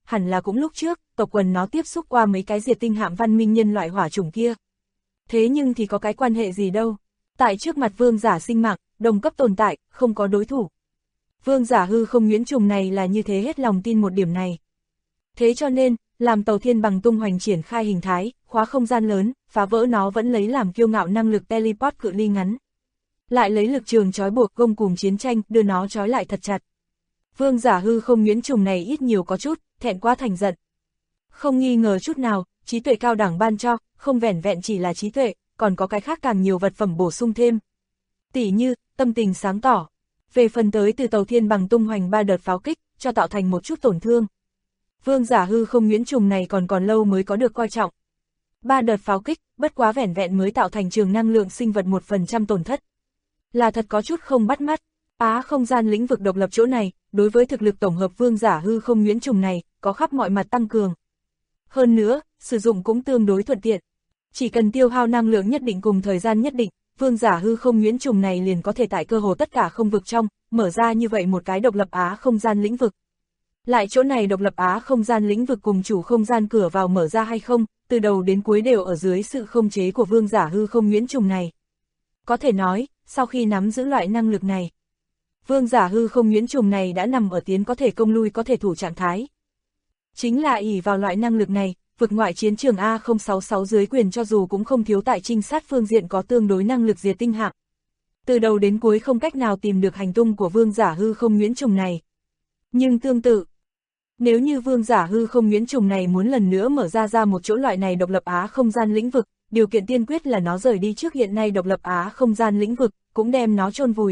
hẳn là cũng lúc trước, tộc quần nó tiếp xúc qua mấy cái diệt tinh hạm văn minh nhân loại hỏa chủng kia. Thế nhưng thì có cái quan hệ gì đâu, tại trước mặt vương giả sinh mạng, đồng cấp tồn tại, không có đối thủ. Vương giả hư không nhuyễn trùng này là như thế hết lòng tin một điểm này. Thế cho nên, làm tàu thiên bằng tung hoành triển khai hình thái, khóa không gian lớn, phá vỡ nó vẫn lấy làm kiêu ngạo năng lực teleport cự ly ngắn. Lại lấy lực trường trói buộc gông cùng chiến tranh, đưa nó trói lại thật chặt. Vương giả hư không nhuyễn trùng này ít nhiều có chút, thẹn quá thành giận. Không nghi ngờ chút nào, trí tuệ cao đẳng ban cho, không vẻn vẹn chỉ là trí tuệ, còn có cái khác càng nhiều vật phẩm bổ sung thêm. Tỉ như, tâm tình sáng tỏ. Về phần tới từ tàu thiên bằng tung hoành 3 đợt pháo kích, cho tạo thành một chút tổn thương. Vương giả hư không nhuyễn trùng này còn lâu mới có được coi trọng. 3 đợt pháo kích, bất quá vẻn vẹn mới tạo thành trường năng lượng sinh vật 1% tổn thất. Là thật có chút không bắt mắt. Không gian lĩnh vực độc lập chỗ này, đối với thực lực tổng hợp vương giả hư không nhuyễn trùng này, có khắp mọi mặt tăng cường. Hơn nữa, sử dụng cũng tương đối thuận tiện. Chỉ cần tiêu hao năng lượng nhất định cùng thời gian nhất định, vương giả hư không nhuyễn trùng này liền có thể tại cơ hồ tất cả không vực trong, mở ra như vậy một cái độc lập không gian lĩnh vực. Lại chỗ này độc lập không gian lĩnh vực cùng chủ không gian cửa vào mở ra hay không, từ đầu đến cuối đều ở dưới sự khống chế của vương giả hư không nhuyễn trùng này. Có thể nói, sau khi nắm giữ loại năng lực này, vương giả hư không nhuyễn trùng này đã nằm ở tiến có thể công lui có thể thủ trạng thái. Chính là ỷ vào loại năng lực này, vực ngoại chiến trường A066 dưới quyền cho dù cũng không thiếu tại trinh sát phương diện có tương đối năng lực diệt tinh hạm. Từ đầu đến cuối không cách nào tìm được hành tung của vương giả hư không nhuyễn trùng này. Nhưng tương tự, nếu như vương giả hư không nhuyễn trùng này muốn lần nữa mở ra một chỗ loại này độc lập không gian lĩnh vực, điều kiện tiên quyết là nó rời đi trước hiện nay độc lập không gian lĩnh vực, cũng đem nó chôn vùi.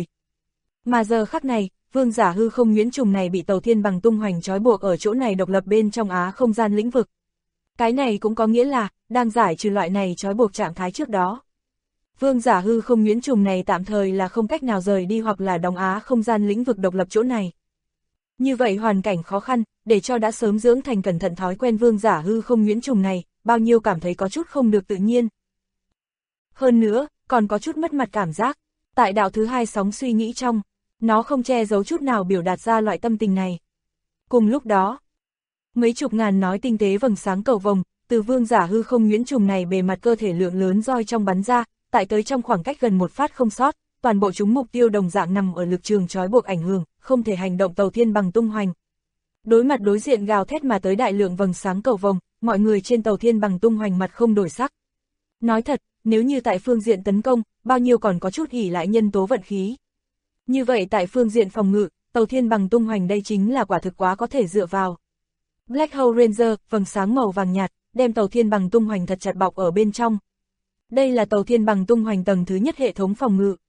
Mà giờ khắc này, vương giả hư không nhuyễn trùng này bị tàu thiên bằng tung hoành trói buộc ở chỗ này độc lập bên trong không gian lĩnh vực. Cái này cũng có nghĩa là, đang giải trừ loại này trói buộc trạng thái trước đó. Vương giả hư không nhuyễn trùng này tạm thời là không cách nào rời đi hoặc là đóng không gian lĩnh vực độc lập chỗ này. Như vậy hoàn cảnh khó khăn, để cho đã sớm dưỡng thành cẩn thận thói quen vương giả hư không nhuyễn trùng này, bao nhiêu cảm thấy có chút không được tự nhiên. Hơn nữa, còn có chút mất mặt cảm giác, tại đạo thứ hai sóng suy nghĩ trong, nó không che giấu chút nào biểu đạt ra loại tâm tình này. Cùng lúc đó, mấy chục ngàn nói tinh tế vầng sáng cầu vồng, từ vương giả hư không nhuyễn trùng này bề mặt cơ thể lượng lớn roi trong bắn ra, tại tới trong khoảng cách gần một phát không sót, toàn bộ chúng mục tiêu đồng dạng nằm ở lực trường trói buộc ảnh hưởng, không thể hành động tàu thiên bằng tung hoành. Đối mặt đối diện gào thét mà tới đại lượng vầng sáng cầu vồng, mọi người trên tàu thiên bằng tung hoành mặt không đổi sắc. Nói thật, nếu như tại phương diện tấn công, bao nhiêu còn có chút ỷ lại nhân tố vận khí. Như vậy tại phương diện phòng ngự, tàu thiên bằng tung hoành đây chính là quả thực quá có thể dựa vào. Black Hole Ranger, vầng sáng màu vàng nhạt, đem tàu thiên bằng tung hoành thật chặt bọc ở bên trong. Đây là tàu thiên bằng tung hoành tầng thứ nhất hệ thống phòng ngự.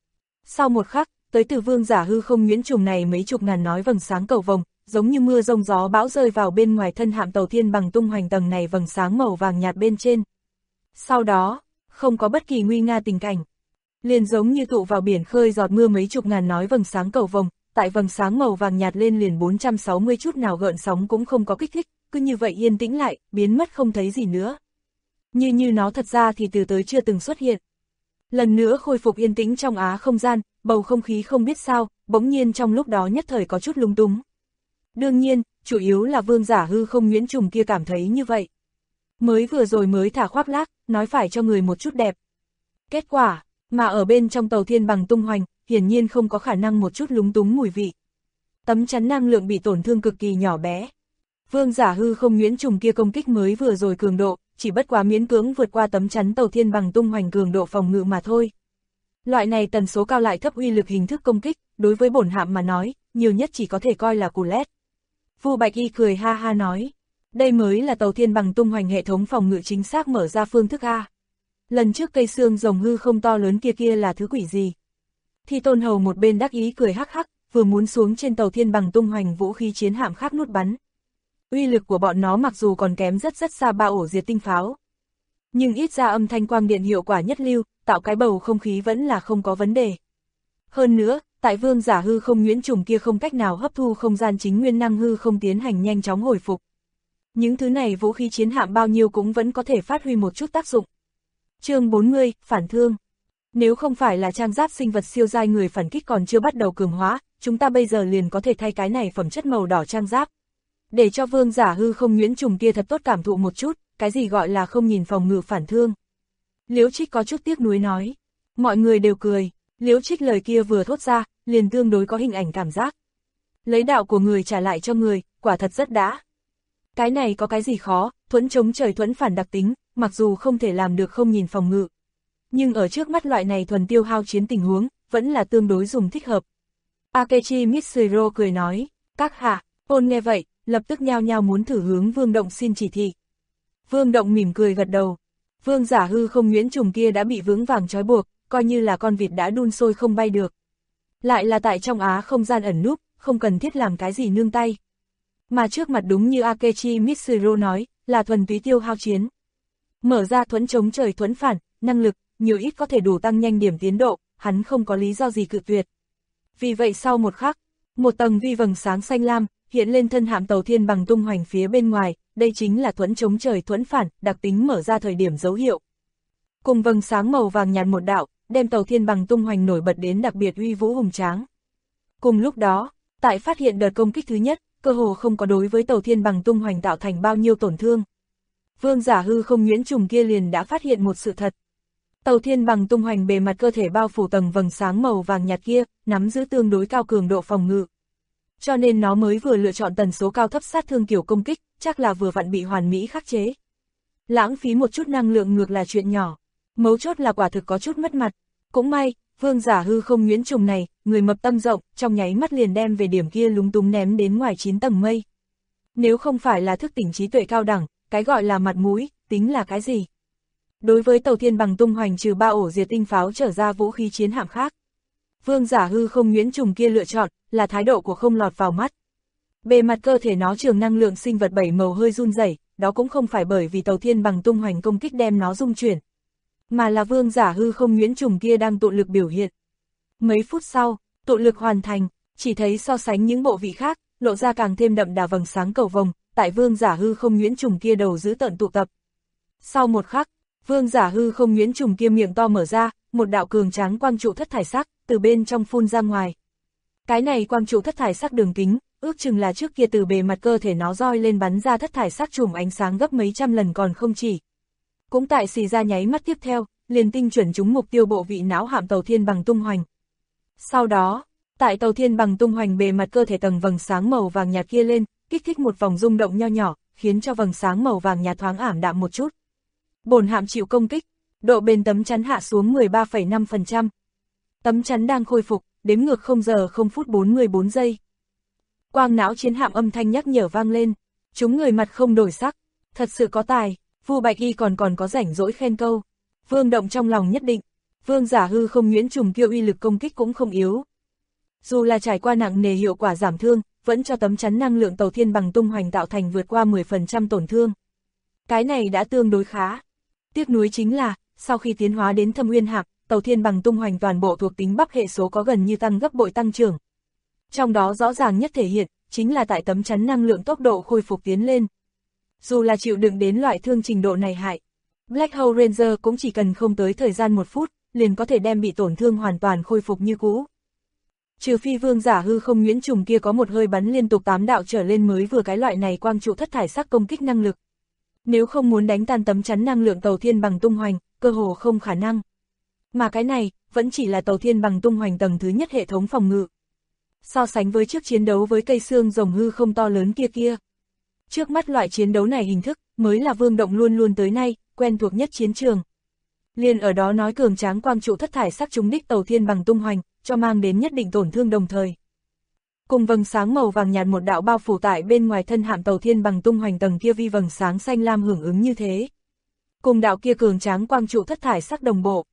Sau một khắc, tới từ vương giả hư không nhuyễn trùng này mấy chục ngàn nói vầng sáng cầu vồng, giống như mưa rông gió bão rơi vào bên ngoài thân hạm tàu thiên bằng tung hoành tầng này vầng sáng màu vàng nhạt bên trên. Sau đó, không có bất kỳ nguy nga tình cảnh. Liền giống như tụ vào biển khơi giọt mưa mấy chục ngàn nói vầng sáng cầu vồng, tại vầng sáng màu vàng nhạt lên liền 460 chút nào gợn sóng cũng không có kích thích, cứ như vậy yên tĩnh lại, biến mất không thấy gì nữa. Như nó thật ra thì từ tới chưa từng xuất hiện. Lần nữa khôi phục yên tĩnh trong không gian, bầu không khí không biết sao, bỗng nhiên trong lúc đó nhất thời có chút lung túng. Đương nhiên, chủ yếu là vương giả hư không nhuyễn trùng kia cảm thấy như vậy. Mới vừa rồi mới thả khoác lác, nói phải cho người một chút đẹp. Kết quả, mà ở bên trong tàu thiên bằng tung hoành, hiển nhiên không có khả năng một chút lúng túng mùi vị. Tấm chắn năng lượng bị tổn thương cực kỳ nhỏ bé. Vương giả hư không nhuyễn trùng kia công kích mới vừa rồi cường độ, chỉ bất quá miễn cưỡng vượt qua tấm chắn tàu thiên bằng tung hoành cường độ phòng ngự mà thôi. Loại này tần số cao lại thấp uy lực hình thức công kích, đối với bổn hạm mà nói, nhiều nhất chỉ có thể coi là cù lét. Vu Bạch Y cười ha ha nói, đây mới là tàu thiên bằng tung hoành hệ thống phòng ngự chính xác mở ra phương thức A. Lần trước cây xương rồng hư không to lớn kia là thứ quỷ gì? Thi Tôn Hầu một bên đắc ý cười hắc hắc, vừa muốn xuống trên tàu thiên bằng tung hoành vũ khí chiến hạm khác nút bắn. Uy lực của bọn nó mặc dù còn kém rất xa ba ổ diệt tinh pháo, nhưng ít ra âm thanh quang điện hiệu quả nhất lưu, tạo cái bầu không khí vẫn là không có vấn đề. Hơn nữa, tại vương giả hư không nhuyễn trùng kia không cách nào hấp thu không gian chính nguyên năng hư không tiến hành nhanh chóng hồi phục. Những thứ này vũ khí chiến hạm bao nhiêu cũng vẫn có thể phát huy một chút tác dụng. Chương 40, phản thương. Nếu không phải là trang giáp sinh vật siêu giai người phản kích còn chưa bắt đầu cường hóa, chúng ta bây giờ liền có thể thay cái này phẩm chất màu đỏ trang giáp. để cho Vương Giả Hư Không Nguyễn Trùng kia thật tốt cảm thụ một chút, cái gì gọi là không nhìn phòng ngự phản thương. Liễu Trích có chút tiếc nuối nói. Mọi người đều cười, Liễu Trích lời kia vừa thốt ra, liền tương đối có hình ảnh cảm giác. Lấy đạo của người trả lại cho người, quả thật rất đã. Cái này có cái gì khó, thuẫn chống trời thuẫn phản đặc tính, mặc dù không thể làm được không nhìn phòng ngự. Nhưng ở trước mắt loại này thuần tiêu hao chiến tình huống, vẫn là tương đối dùng thích hợp. Akechi Mitsuhiro cười nói, các hạ, ôn nghe vậy, lập tức nhao nhao muốn thử hướng Vương Động xin chỉ thị. Vương Động mỉm cười gật đầu. Vương Giả Hư Không Nguyễn Trùng kia đã bị vững vàng trói buộc, coi như là con vịt đã đun sôi không bay được. Lại là tại trong á không gian ẩn núp, không cần thiết làm cái gì nương tay. Mà trước mặt đúng như Akechi Mitsuhiro nói, là thuần túy tiêu hao chiến. Mở ra thuẫn chống trời thuẫn phản, năng lực, nhiều ít có thể đủ tăng nhanh điểm tiến độ, hắn không có lý do gì cự tuyệt. Vì vậy sau một khắc, một tầng vi vầng sáng xanh lam, hiện lên thân hạm tàu thiên bằng tung hoành phía bên ngoài, đây chính là thuẫn chống trời thuẫn phản, đặc tính mở ra thời điểm dấu hiệu. Cùng vầng sáng màu vàng nhạt một đạo, đem tàu thiên bằng tung hoành nổi bật đến đặc biệt uy vũ hùng tráng. Cùng lúc đó, tại phát hiện đợt công kích thứ nhất, cơ hồ không có đối với tàu thiên bằng tung hoành tạo thành bao nhiêu tổn thương. Vương Giả Hư Không Nguyễn Trùng kia liền đã phát hiện một sự thật. Tàu thiên bằng tung hoành bề mặt cơ thể bao phủ tầng vầng sáng màu vàng nhạt kia, nắm giữ tương đối cao cường độ phòng ngự. Cho nên nó mới vừa lựa chọn tần số cao thấp sát thương kiểu công kích, chắc là vừa vặn bị hoàn mỹ khắc chế. Lãng phí một chút năng lượng ngược là chuyện nhỏ, mấu chốt là quả thực có chút mất mặt. Cũng may, Vương Giả Hư Không Nguyễn Trùng này, người mập tâm rộng, trong nháy mắt liền đem về điểm kia lúng túng ném đến ngoài 9 tầng mây. Nếu không phải là thức tỉnh trí tuệ cao đẳng, cái gọi là mặt mũi, tính là cái gì? Đối với tàu thiên bằng tung hoành trừ 3 ổ diệt tinh pháo trở ra vũ khí chiến hạm khác, Vương Giả Hư Không Nguyễn Trùng kia lựa chọn, là thái độ của không lọt vào mắt. Bề mặt cơ thể nó trường năng lượng sinh vật 7 màu hơi run rẩy, đó cũng không phải bởi vì tàu thiên bằng tung hoành công kích đem nó rung chuyển, mà là Vương Giả Hư Không Nguyễn Trùng kia đang tụ lực biểu hiện. Mấy phút sau, tụ lực hoàn thành, chỉ thấy so sánh những bộ vị khác, lộ ra càng thêm đậm đà vầng sáng cầu vồng, tại Vương Giả Hư Không Nguyễn Trùng kia đầu giữ tận tụ tập. Sau một khắc, Vương Giả Hư Không Nguyễn Trùng kia miệng to mở ra, một đạo cường tráng quang trụ thất thải sắc, từ bên trong phun ra ngoài. Cái này quang trụ thất thải sắc đường kính, ước chừng là trước kia từ bề mặt cơ thể nó roi lên bắn ra thất thải sắc chùm ánh sáng gấp mấy trăm lần còn không chỉ. Cũng tại xì ra nháy mắt tiếp theo, liền tinh chuẩn trúng mục tiêu bộ vị não hạm tàu thiên bằng tung hoành. Sau đó, tại tàu thiên bằng tung hoành bề mặt cơ thể tầng vầng sáng màu vàng nhạt kia lên, kích thích một vòng rung động nho nhỏ, khiến cho vầng sáng màu vàng nhạt thoáng ảm đạm một chút. Bổn hạm chịu công kích, độ bền tấm chắn hạ xuống 13,5%. Tấm chắn đang khôi phục, đếm ngược 0 giờ 0 phút 44 giây. Quang não chiến hạm âm thanh nhắc nhở vang lên, chúng người mặt không đổi sắc, thật sự có tài, Vu Bạch Y còn có rảnh rỗi khen câu. Vương Động trong lòng nhất định, Vương Giả Hư Không Nguyễn Trùng kia uy lực công kích cũng không yếu. Dù là trải qua nặng nề hiệu quả giảm thương, vẫn cho tấm chắn năng lượng tàu thiên bằng tung hoành tạo thành vượt qua 10% tổn thương. Cái này đã tương đối khá. Tiếc nuối chính là, sau khi tiến hóa đến Thâm Uyên hạm, tàu thiên bằng tung hoành toàn bộ thuộc tính bắp hệ số có gần như tăng gấp bội tăng trưởng. Trong đó rõ ràng nhất thể hiện, chính là tại tấm chắn năng lượng tốc độ khôi phục tiến lên. Dù là chịu đựng đến loại thương trình độ này hại, Black Hole Ranger cũng chỉ cần không tới thời gian 1 phút, liền có thể đem bị tổn thương hoàn toàn khôi phục như cũ. Trừ phi Vương Giả Hư Không Nguyễn Trùng kia có một hơi bắn liên tục 8 đạo trở lên mới vừa cái loại này quang trụ thất thải sắc công kích năng lực. Nếu không muốn đánh tan tấm chắn năng lượng tàu thiên bằng tung hoành, cơ hồ không khả năng. Mà cái này, vẫn chỉ là tàu thiên bằng tung hoành tầng thứ nhất hệ thống phòng ngự. So sánh với trước chiến đấu với cây xương rồng hư không to lớn kia. Trước mắt loại chiến đấu này hình thức, mới là Vương Động luôn luôn tới nay, quen thuộc nhất chiến trường. Liền ở đó nói cường tráng quang trụ thất thải sắc trúng đích tàu thiên bằng tung hoành, cho mang đến nhất định tổn thương đồng thời. Cùng vầng sáng màu vàng nhạt một đạo bao phủ tại bên ngoài thân hạm tàu thiên bằng tung hoành tầng kia vi vầng sáng xanh lam hưởng ứng như thế. Cùng đạo kia cường tráng quang trụ thất thải sắc đồng bộ.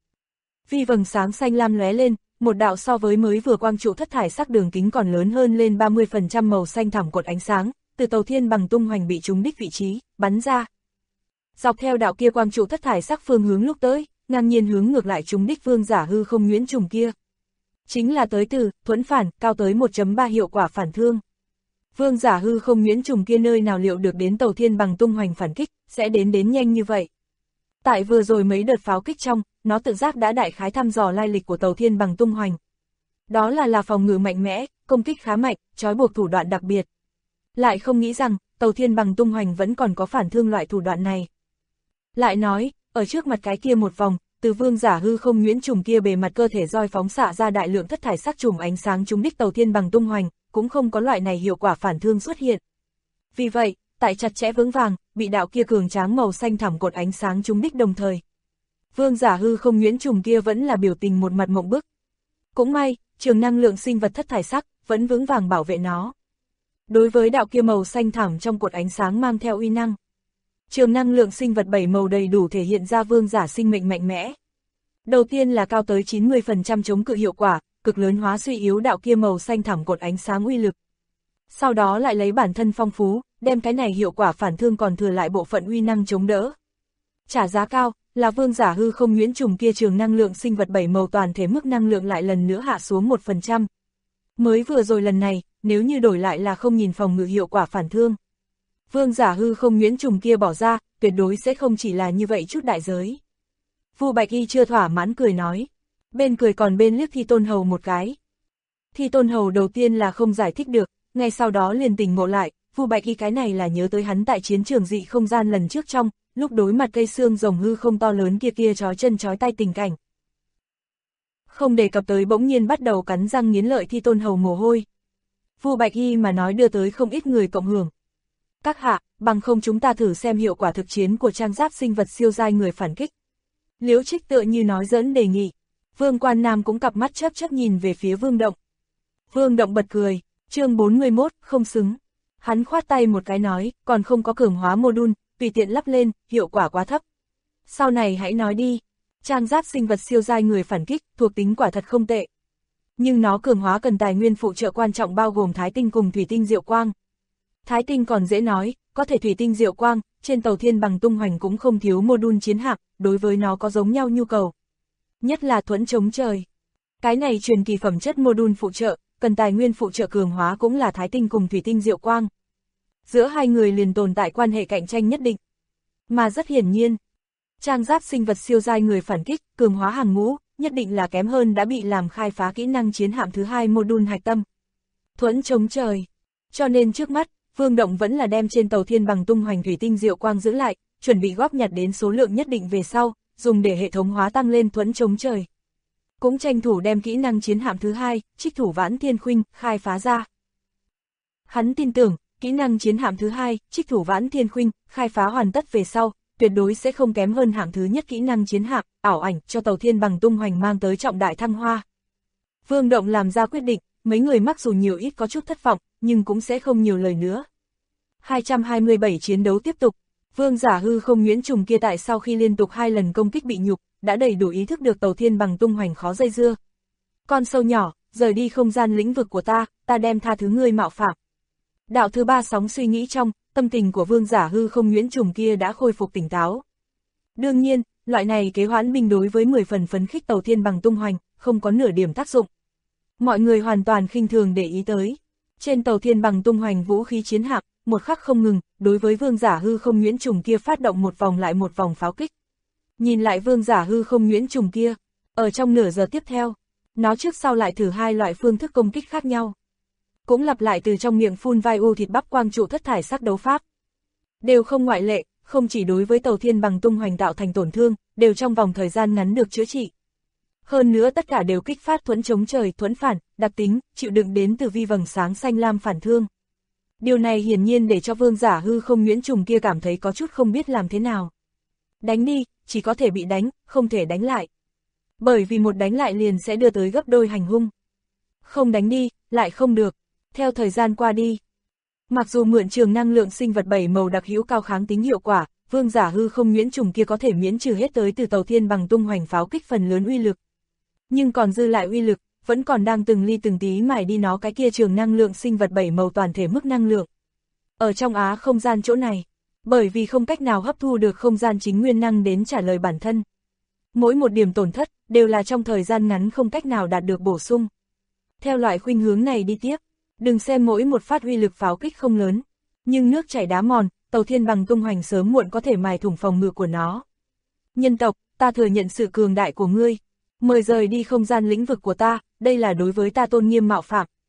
Vi vầng sáng xanh lam lóe lên, một đạo so với mới vừa quang trụ thất thải sắc đường kính còn lớn hơn lên 30% màu xanh thẳm cột ánh sáng, từ tàu thiên bằng tung hoành bị trúng đích vị trí, bắn ra. Dọc theo đạo kia quang trụ thất thải sắc phương hướng lúc tới, ngang nhiên hướng ngược lại trúng đích Vương Giả Hư Không Nguyễn Trùng kia. Chính là tới từ, thuẫn phản, cao tới 1.3 hiệu quả phản thương. Vương Giả Hư Không Nguyễn Trùng kia nơi nào liệu được đến tàu thiên bằng tung hoành phản kích, sẽ đến nhanh như vậy. Tại vừa rồi mấy đợt pháo kích trong, nó tự giác đã đại khái thăm dò lai lịch của tàu thiên bằng tung hoành. Đó là phòng ngự mạnh mẽ, công kích khá mạnh, trói buộc thủ đoạn đặc biệt. Lại không nghĩ rằng, Tàu Thiên Bằng tung hoành vẫn còn có phản thương loại thủ đoạn này. Lại nói, ở trước mặt cái kia một vòng, từ vương giả hư không nhuyễn trùng kia bề mặt cơ thể roi phóng xạ ra đại lượng thất thải sắc chùm ánh sáng trúng đích Tàu Thiên Bằng tung hoành, cũng không có loại này hiệu quả phản thương xuất hiện. Vì vậy, tại chặt chẽ vững vàng, bị đạo kia cường tráng màu xanh thẳm cột ánh sáng trúng đích đồng thời. Vương giả hư không nhuyễn trùng kia vẫn là biểu tình một mặt mộng bức. Cũng may, trường năng lượng sinh vật thất thải sắc, vẫn vững vàng bảo vệ nó. Đối với đạo kia màu xanh thẳm trong cột ánh sáng mang theo uy năng. Trường năng lượng sinh vật 7 màu đầy đủ thể hiện ra vương giả sinh mệnh mạnh mẽ. Đầu tiên là cao tới 90% chống cự hiệu quả, cực lớn hóa suy yếu đạo kia màu xanh thẳm cột ánh sáng uy lực. Sau đó lại lấy bản thân phong phú, đem cái này hiệu quả phản thương còn thừa lại bộ phận uy năng chống đỡ. Trả giá cao, là vương giả hư không nhuyễn trùng kia trường năng lượng sinh vật 7 màu toàn thể mức năng lượng lại lần nữa hạ xuống 1%. Mới vừa rồi lần này, nếu như đổi lại là không nhìn phòng ngự hiệu quả phản thương. Vương giả hư không nhuyễn trùng kia bỏ ra, tuyệt đối sẽ không chỉ là như vậy chút đại giới. Vu Bạch Y chưa thỏa mãn cười nói. Bên cười còn bên liếc Thi Tôn Hầu một cái. Thi Tôn Hầu đầu tiên là không giải thích được, ngay sau đó liền tỉnh ngộ lại, Vu Bạch Y cái này là nhớ tới hắn tại chiến trường dị không gian lần trước trong, lúc đối mặt cây xương rồng hư không to lớn kia chói chân chói tay tình cảnh. Không đề cập tới bỗng nhiên bắt đầu cắn răng nghiến lợi Thi Tôn Hầu mồ hôi. Vu Bạch Y mà nói đưa tới không ít người cộng hưởng. Các hạ, bằng không chúng ta thử xem hiệu quả thực chiến của trang giáp sinh vật siêu giai người phản kích. Liễu Trích tựa như nói dẫn đề nghị. Vương Quan Nam cũng cặp mắt chớp chớp nhìn về phía Vương Động. Vương Động bật cười, chương 41, không xứng. Hắn khoát tay một cái nói, còn không có cường hóa mô đun, tùy tiện lắp lên, hiệu quả quá thấp. Sau này hãy nói đi, trang giáp sinh vật siêu giai người phản kích, thuộc tính quả thật không tệ. Nhưng nó cường hóa cần tài nguyên phụ trợ quan trọng bao gồm thái tinh cùng thủy tinh diệu quang. Thái tinh còn dễ nói, có thể thủy tinh diệu quang, trên Tàu Thiên Bằng tung hoành cũng không thiếu mô đun chiến hạm, đối với nó có giống nhau nhu cầu. Nhất là thuẫn chống trời. Cái này truyền kỳ phẩm chất mô đun phụ trợ, cần tài nguyên phụ trợ cường hóa cũng là thái tinh cùng thủy tinh diệu quang. Giữa hai người liền tồn tại quan hệ cạnh tranh nhất định. Mà rất hiển nhiên, trang giáp sinh vật siêu giai người phản kích, cường hóa hàng ngũ, nhất định là kém hơn đã bị làm khai phá kỹ năng chiến hạm thứ hai mô đun hạch tâm. Thuẫn chống trời. Cho nên trước mắt, Vương Động vẫn là đem trên Tàu Thiên Bằng tung hoành thủy tinh diệu quang giữ lại, chuẩn bị góp nhặt đến số lượng nhất định về sau, dùng để hệ thống hóa tăng lên thuẫn chống trời. Cũng tranh thủ đem kỹ năng chiến hạm thứ hai, Trích Thủ Vãn Thiên Khuynh, khai phá ra. Hắn tin tưởng, kỹ năng chiến hạm thứ hai, Trích Thủ Vãn Thiên Khuynh, khai phá hoàn tất về sau, tuyệt đối sẽ không kém hơn hạng thứ nhất kỹ năng chiến hạm, ảo ảnh cho Tàu Thiên Bằng tung hoành mang tới trọng đại thăng hoa. Vương Động làm ra quyết định, mấy người mặc dù nhiều ít có chút thất vọng, nhưng cũng sẽ không nhiều lời nữa. 227 chiến đấu tiếp tục, vương giả hư không nhuyễn trùng kia tại sau khi liên tục 2 lần công kích bị nhục, đã đầy đủ ý thức được Tàu Thiên Bằng tung hoành khó dây dưa. Con sâu nhỏ, rời đi không gian lĩnh vực của ta đem tha thứ ngươi mạo phạm. Đạo thứ ba sóng suy nghĩ trong, tâm tình của vương giả hư không nhuyễn trùng kia đã khôi phục tỉnh táo. Đương nhiên, loại này kế hoãn binh đối với 10 phần phấn khích Tàu Thiên Bằng tung hoành, không có nửa điểm tác dụng. Mọi người hoàn toàn khinh thường để ý tới. Trên Tàu Thiên Bằng tung hoành vũ khí chiến hạm, một khắc không ngừng, đối với vương giả hư không nhuyễn trùng kia phát động một vòng lại một vòng pháo kích. Nhìn lại vương giả hư không nhuyễn trùng kia, ở trong nửa giờ tiếp theo, nó trước sau lại thử 2 loại phương thức công kích khác nhau. Cũng lặp lại từ trong miệng phun vai u thịt bắp quang trụ thất thải sắc đấu pháp. Đều không ngoại lệ, không chỉ đối với Tàu Thiên Bằng tung hoành tạo thành tổn thương, đều trong vòng thời gian ngắn được chữa trị. Hơn nữa tất cả đều kích phát thuẫn chống trời, thuẫn phản, đặc tính, chịu đựng đến từ vi vầng sáng xanh lam phản thương. Điều này hiển nhiên để cho vương giả hư không nhuyễn trùng kia cảm thấy có chút không biết làm thế nào. Đánh đi, chỉ có thể bị đánh, không thể đánh lại. Bởi vì một đánh lại liền sẽ đưa tới gấp đôi hành hung. Không đánh đi, lại không được. Theo thời gian qua đi, mặc dù mượn trường năng lượng sinh vật 7 màu đặc hữu cao kháng tính hiệu quả, vương giả hư không nhuyễn trùng kia có thể miễn trừ hết tới từ Tàu Thiên Bằng tung hoành pháo kích phần lớn uy lực. Nhưng còn dư lại uy lực, vẫn còn đang từng ly từng tí mài đi nó cái kia trường năng lượng sinh vật 7 màu toàn thể mức năng lượng. Ở trong á không gian chỗ này, bởi vì không cách nào hấp thu được không gian chính nguyên năng đến trả lời bản thân. Mỗi một điểm tổn thất, đều là trong thời gian ngắn không cách nào đạt được bổ sung. Theo loại khuynh hướng này đi tiếp, đừng xem mỗi một phát uy lực pháo kích không lớn, nhưng nước chảy đá mòn, Tàu Thiên Bằng tung hoành sớm muộn có thể mài thủng phòng ngự của nó. Nhân tộc, ta thừa nhận sự cường đại của ngươi. Mời rời đi không gian lĩnh vực của ta, đây là đối với ta tôn nghiêm mạo phạm.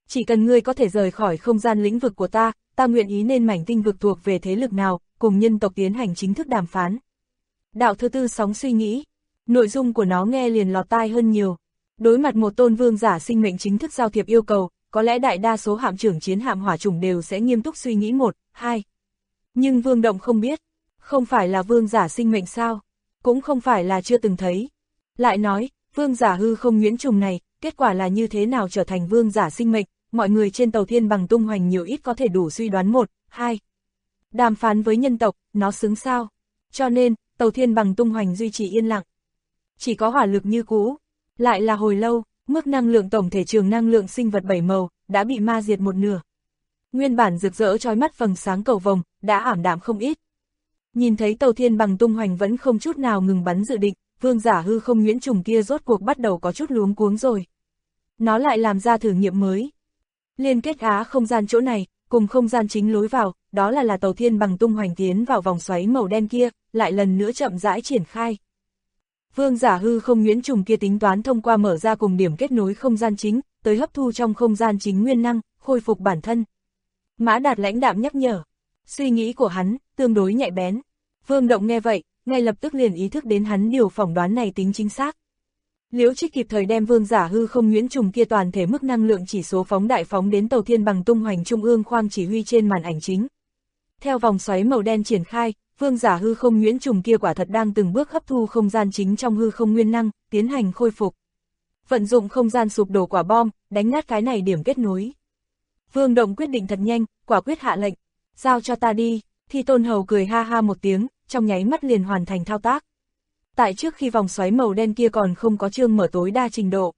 Chỉ cần ngươi có thể rời khỏi không gian lĩnh vực của ta nguyện ý nên mảnh tinh vực thuộc về thế lực nào, cùng nhân tộc tiến hành chính thức đàm phán. Đạo thứ tư sóng suy nghĩ, nội dung của nó nghe liền lọt tai hơn nhiều. Đối mặt một tôn vương giả sinh mệnh chính thức giao thiệp yêu cầu, có lẽ đại đa số hạm trưởng chiến hạm hỏa chủng đều sẽ nghiêm túc suy nghĩ 1, 2. Nhưng Vương Động không biết, không phải là vương giả sinh mệnh sao, cũng không phải là chưa từng thấy. Lại nói, vương giả hư không nhuyễn trùng này, kết quả là như thế nào trở thành vương giả sinh mệnh, mọi người trên tàu Thiên Bằng tung hoành nhiều ít có thể đủ suy đoán 1, 2. Đàm phán với nhân tộc, nó xứng sao? Cho nên, tàu Thiên Bằng tung hoành duy trì yên lặng. Chỉ có hỏa lực như cũ, lại là hồi lâu, mức năng lượng tổng thể trường năng lượng sinh vật 7 màu, đã bị ma diệt một nửa. Nguyên bản rực rỡ chói mắt vầng sáng cầu vồng, đã ảm đạm không ít. Nhìn thấy tàu Thiên Bằng tung hoành vẫn không chút nào ngừng bắn dự định, vương giả hư không nhuyễn trùng kia rốt cuộc bắt đầu có chút luống cuống rồi. Nó lại làm ra thử nghiệm mới. Liên kết á không gian chỗ này, cùng không gian chính lối vào, đó là tàu Thiên Bằng tung hoành tiến vào vòng xoáy màu đen kia, lại lần nữa chậm rãi triển khai. Vương giả hư không nhuyễn trùng kia tính toán thông qua mở ra cùng điểm kết nối không gian chính, tới hấp thu trong không gian chính nguyên năng, khôi phục bản thân. Mã Đạt lãnh đạm nhắc nhở. Suy nghĩ của hắn, tương đối nhạy bén. Vương Động nghe vậy, ngay lập tức liền ý thức đến hắn điều phỏng đoán này tính chính xác. Liễu Trích kịp thời đem vương giả hư không nhuyễn trùng kia toàn thể mức năng lượng chỉ số phóng đại phóng đến tàu Thiên Bằng tung hoành trung ương khoang chỉ huy trên màn ảnh chính. Theo vòng xoáy màu đen triển khai, vương giả hư không nhuyễn trùng kia quả thật đang từng bước hấp thu không gian chính trong hư không nguyên năng, tiến hành khôi phục. Vận dụng không gian sụp đổ quả bom, đánh nát cái này điểm kết nối. Vương Động quyết định thật nhanh, quả quyết hạ lệnh, giao cho ta đi. Thi Tôn Hầu cười ha ha một tiếng, trong nháy mắt liền hoàn thành thao tác. Tại trước khi vòng xoáy màu đen kia còn không có chương mở tối đa trình độ.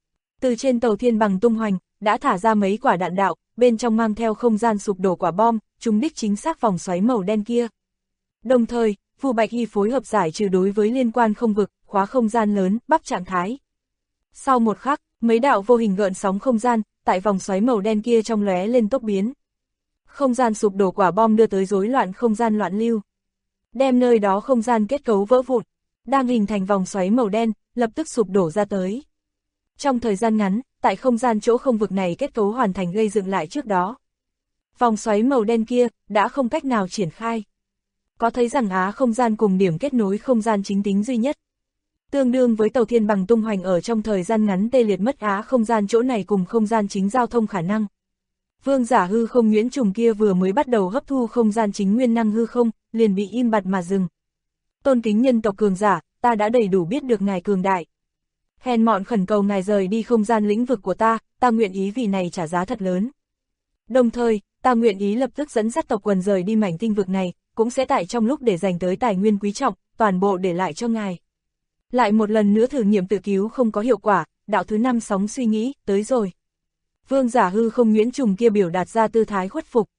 Từ trên tàu Thiên Bằng tung hoành, đã thả ra mấy quả đạn đạo, bên trong mang theo không gian sụp đổ quả bom, trúng đích chính xác vòng xoáy màu đen kia. Đồng thời, Vu Bạch Hy phối hợp giải trừ đối với liên quan không vực, khóa không gian lớn, bắp trạng thái. Sau một khắc, mấy đạo vô hình gợn sóng không gian, tại vòng xoáy màu đen kia trong lóe lên tốc biến. Không gian sụp đổ quả bom đưa tới rối loạn không gian loạn lưu. Đem nơi đó không gian kết cấu vỡ vụn, đang hình thành vòng xoáy màu đen, lập tức sụp đổ ra tới. Trong thời gian ngắn, tại không gian chỗ không vực này kết cấu hoàn thành gây dựng lại trước đó. Vòng xoáy màu đen kia, đã không cách nào triển khai. Có thấy rằng á không gian cùng điểm kết nối không gian chính tính duy nhất. Tương đương với tàu Thiên Bằng tung hoành ở trong thời gian ngắn tê liệt mất á không gian chỗ này cùng không gian chính giao thông khả năng. Vương giả hư không nhuyễn trùng kia vừa mới bắt đầu hấp thu không gian chính nguyên năng hư không, liền bị im bặt mà dừng. Tôn kính nhân tộc cường giả, ta đã đầy đủ biết được ngài cường đại. Hèn mọn khẩn cầu ngài rời đi không gian lĩnh vực của ta nguyện ý vì này trả giá thật lớn. Đồng thời, ta nguyện ý lập tức dẫn dắt tộc quần rời đi mảnh tinh vực này, cũng sẽ tại trong lúc để dành tới tài nguyên quý trọng, toàn bộ để lại cho ngài. Lại một lần nữa thử nghiệm tự cứu không có hiệu quả, đạo thứ 5 sóng suy nghĩ, tới rồi. Vương giả hư không nhuyễn trùng kia biểu đạt ra tư thái khuất phục.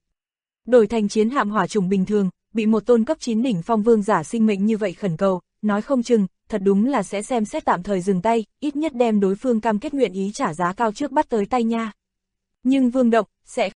Đổi thành chiến hạm hỏa trùng bình thường, bị một tôn cấp 9 đỉnh phong vương giả sinh mệnh như vậy khẩn cầu, nói không chừng, thật đúng là sẽ xem xét tạm thời dừng tay, ít nhất đem đối phương cam kết nguyện ý trả giá cao trước bắt tới tay nha. Nhưng Vương Động, sẽ...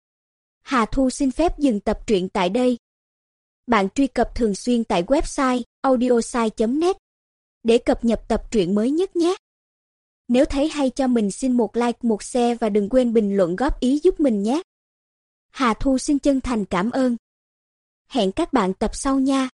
Hà Thu xin phép dừng tập truyện tại đây. Bạn truy cập thường xuyên tại website audiosai.net để cập nhật tập truyện mới nhất nhé. Nếu thấy hay cho mình xin một like, một share và đừng quên bình luận góp ý giúp mình nhé. Hà Thu xin chân thành cảm ơn. Hẹn các bạn tập sau nha.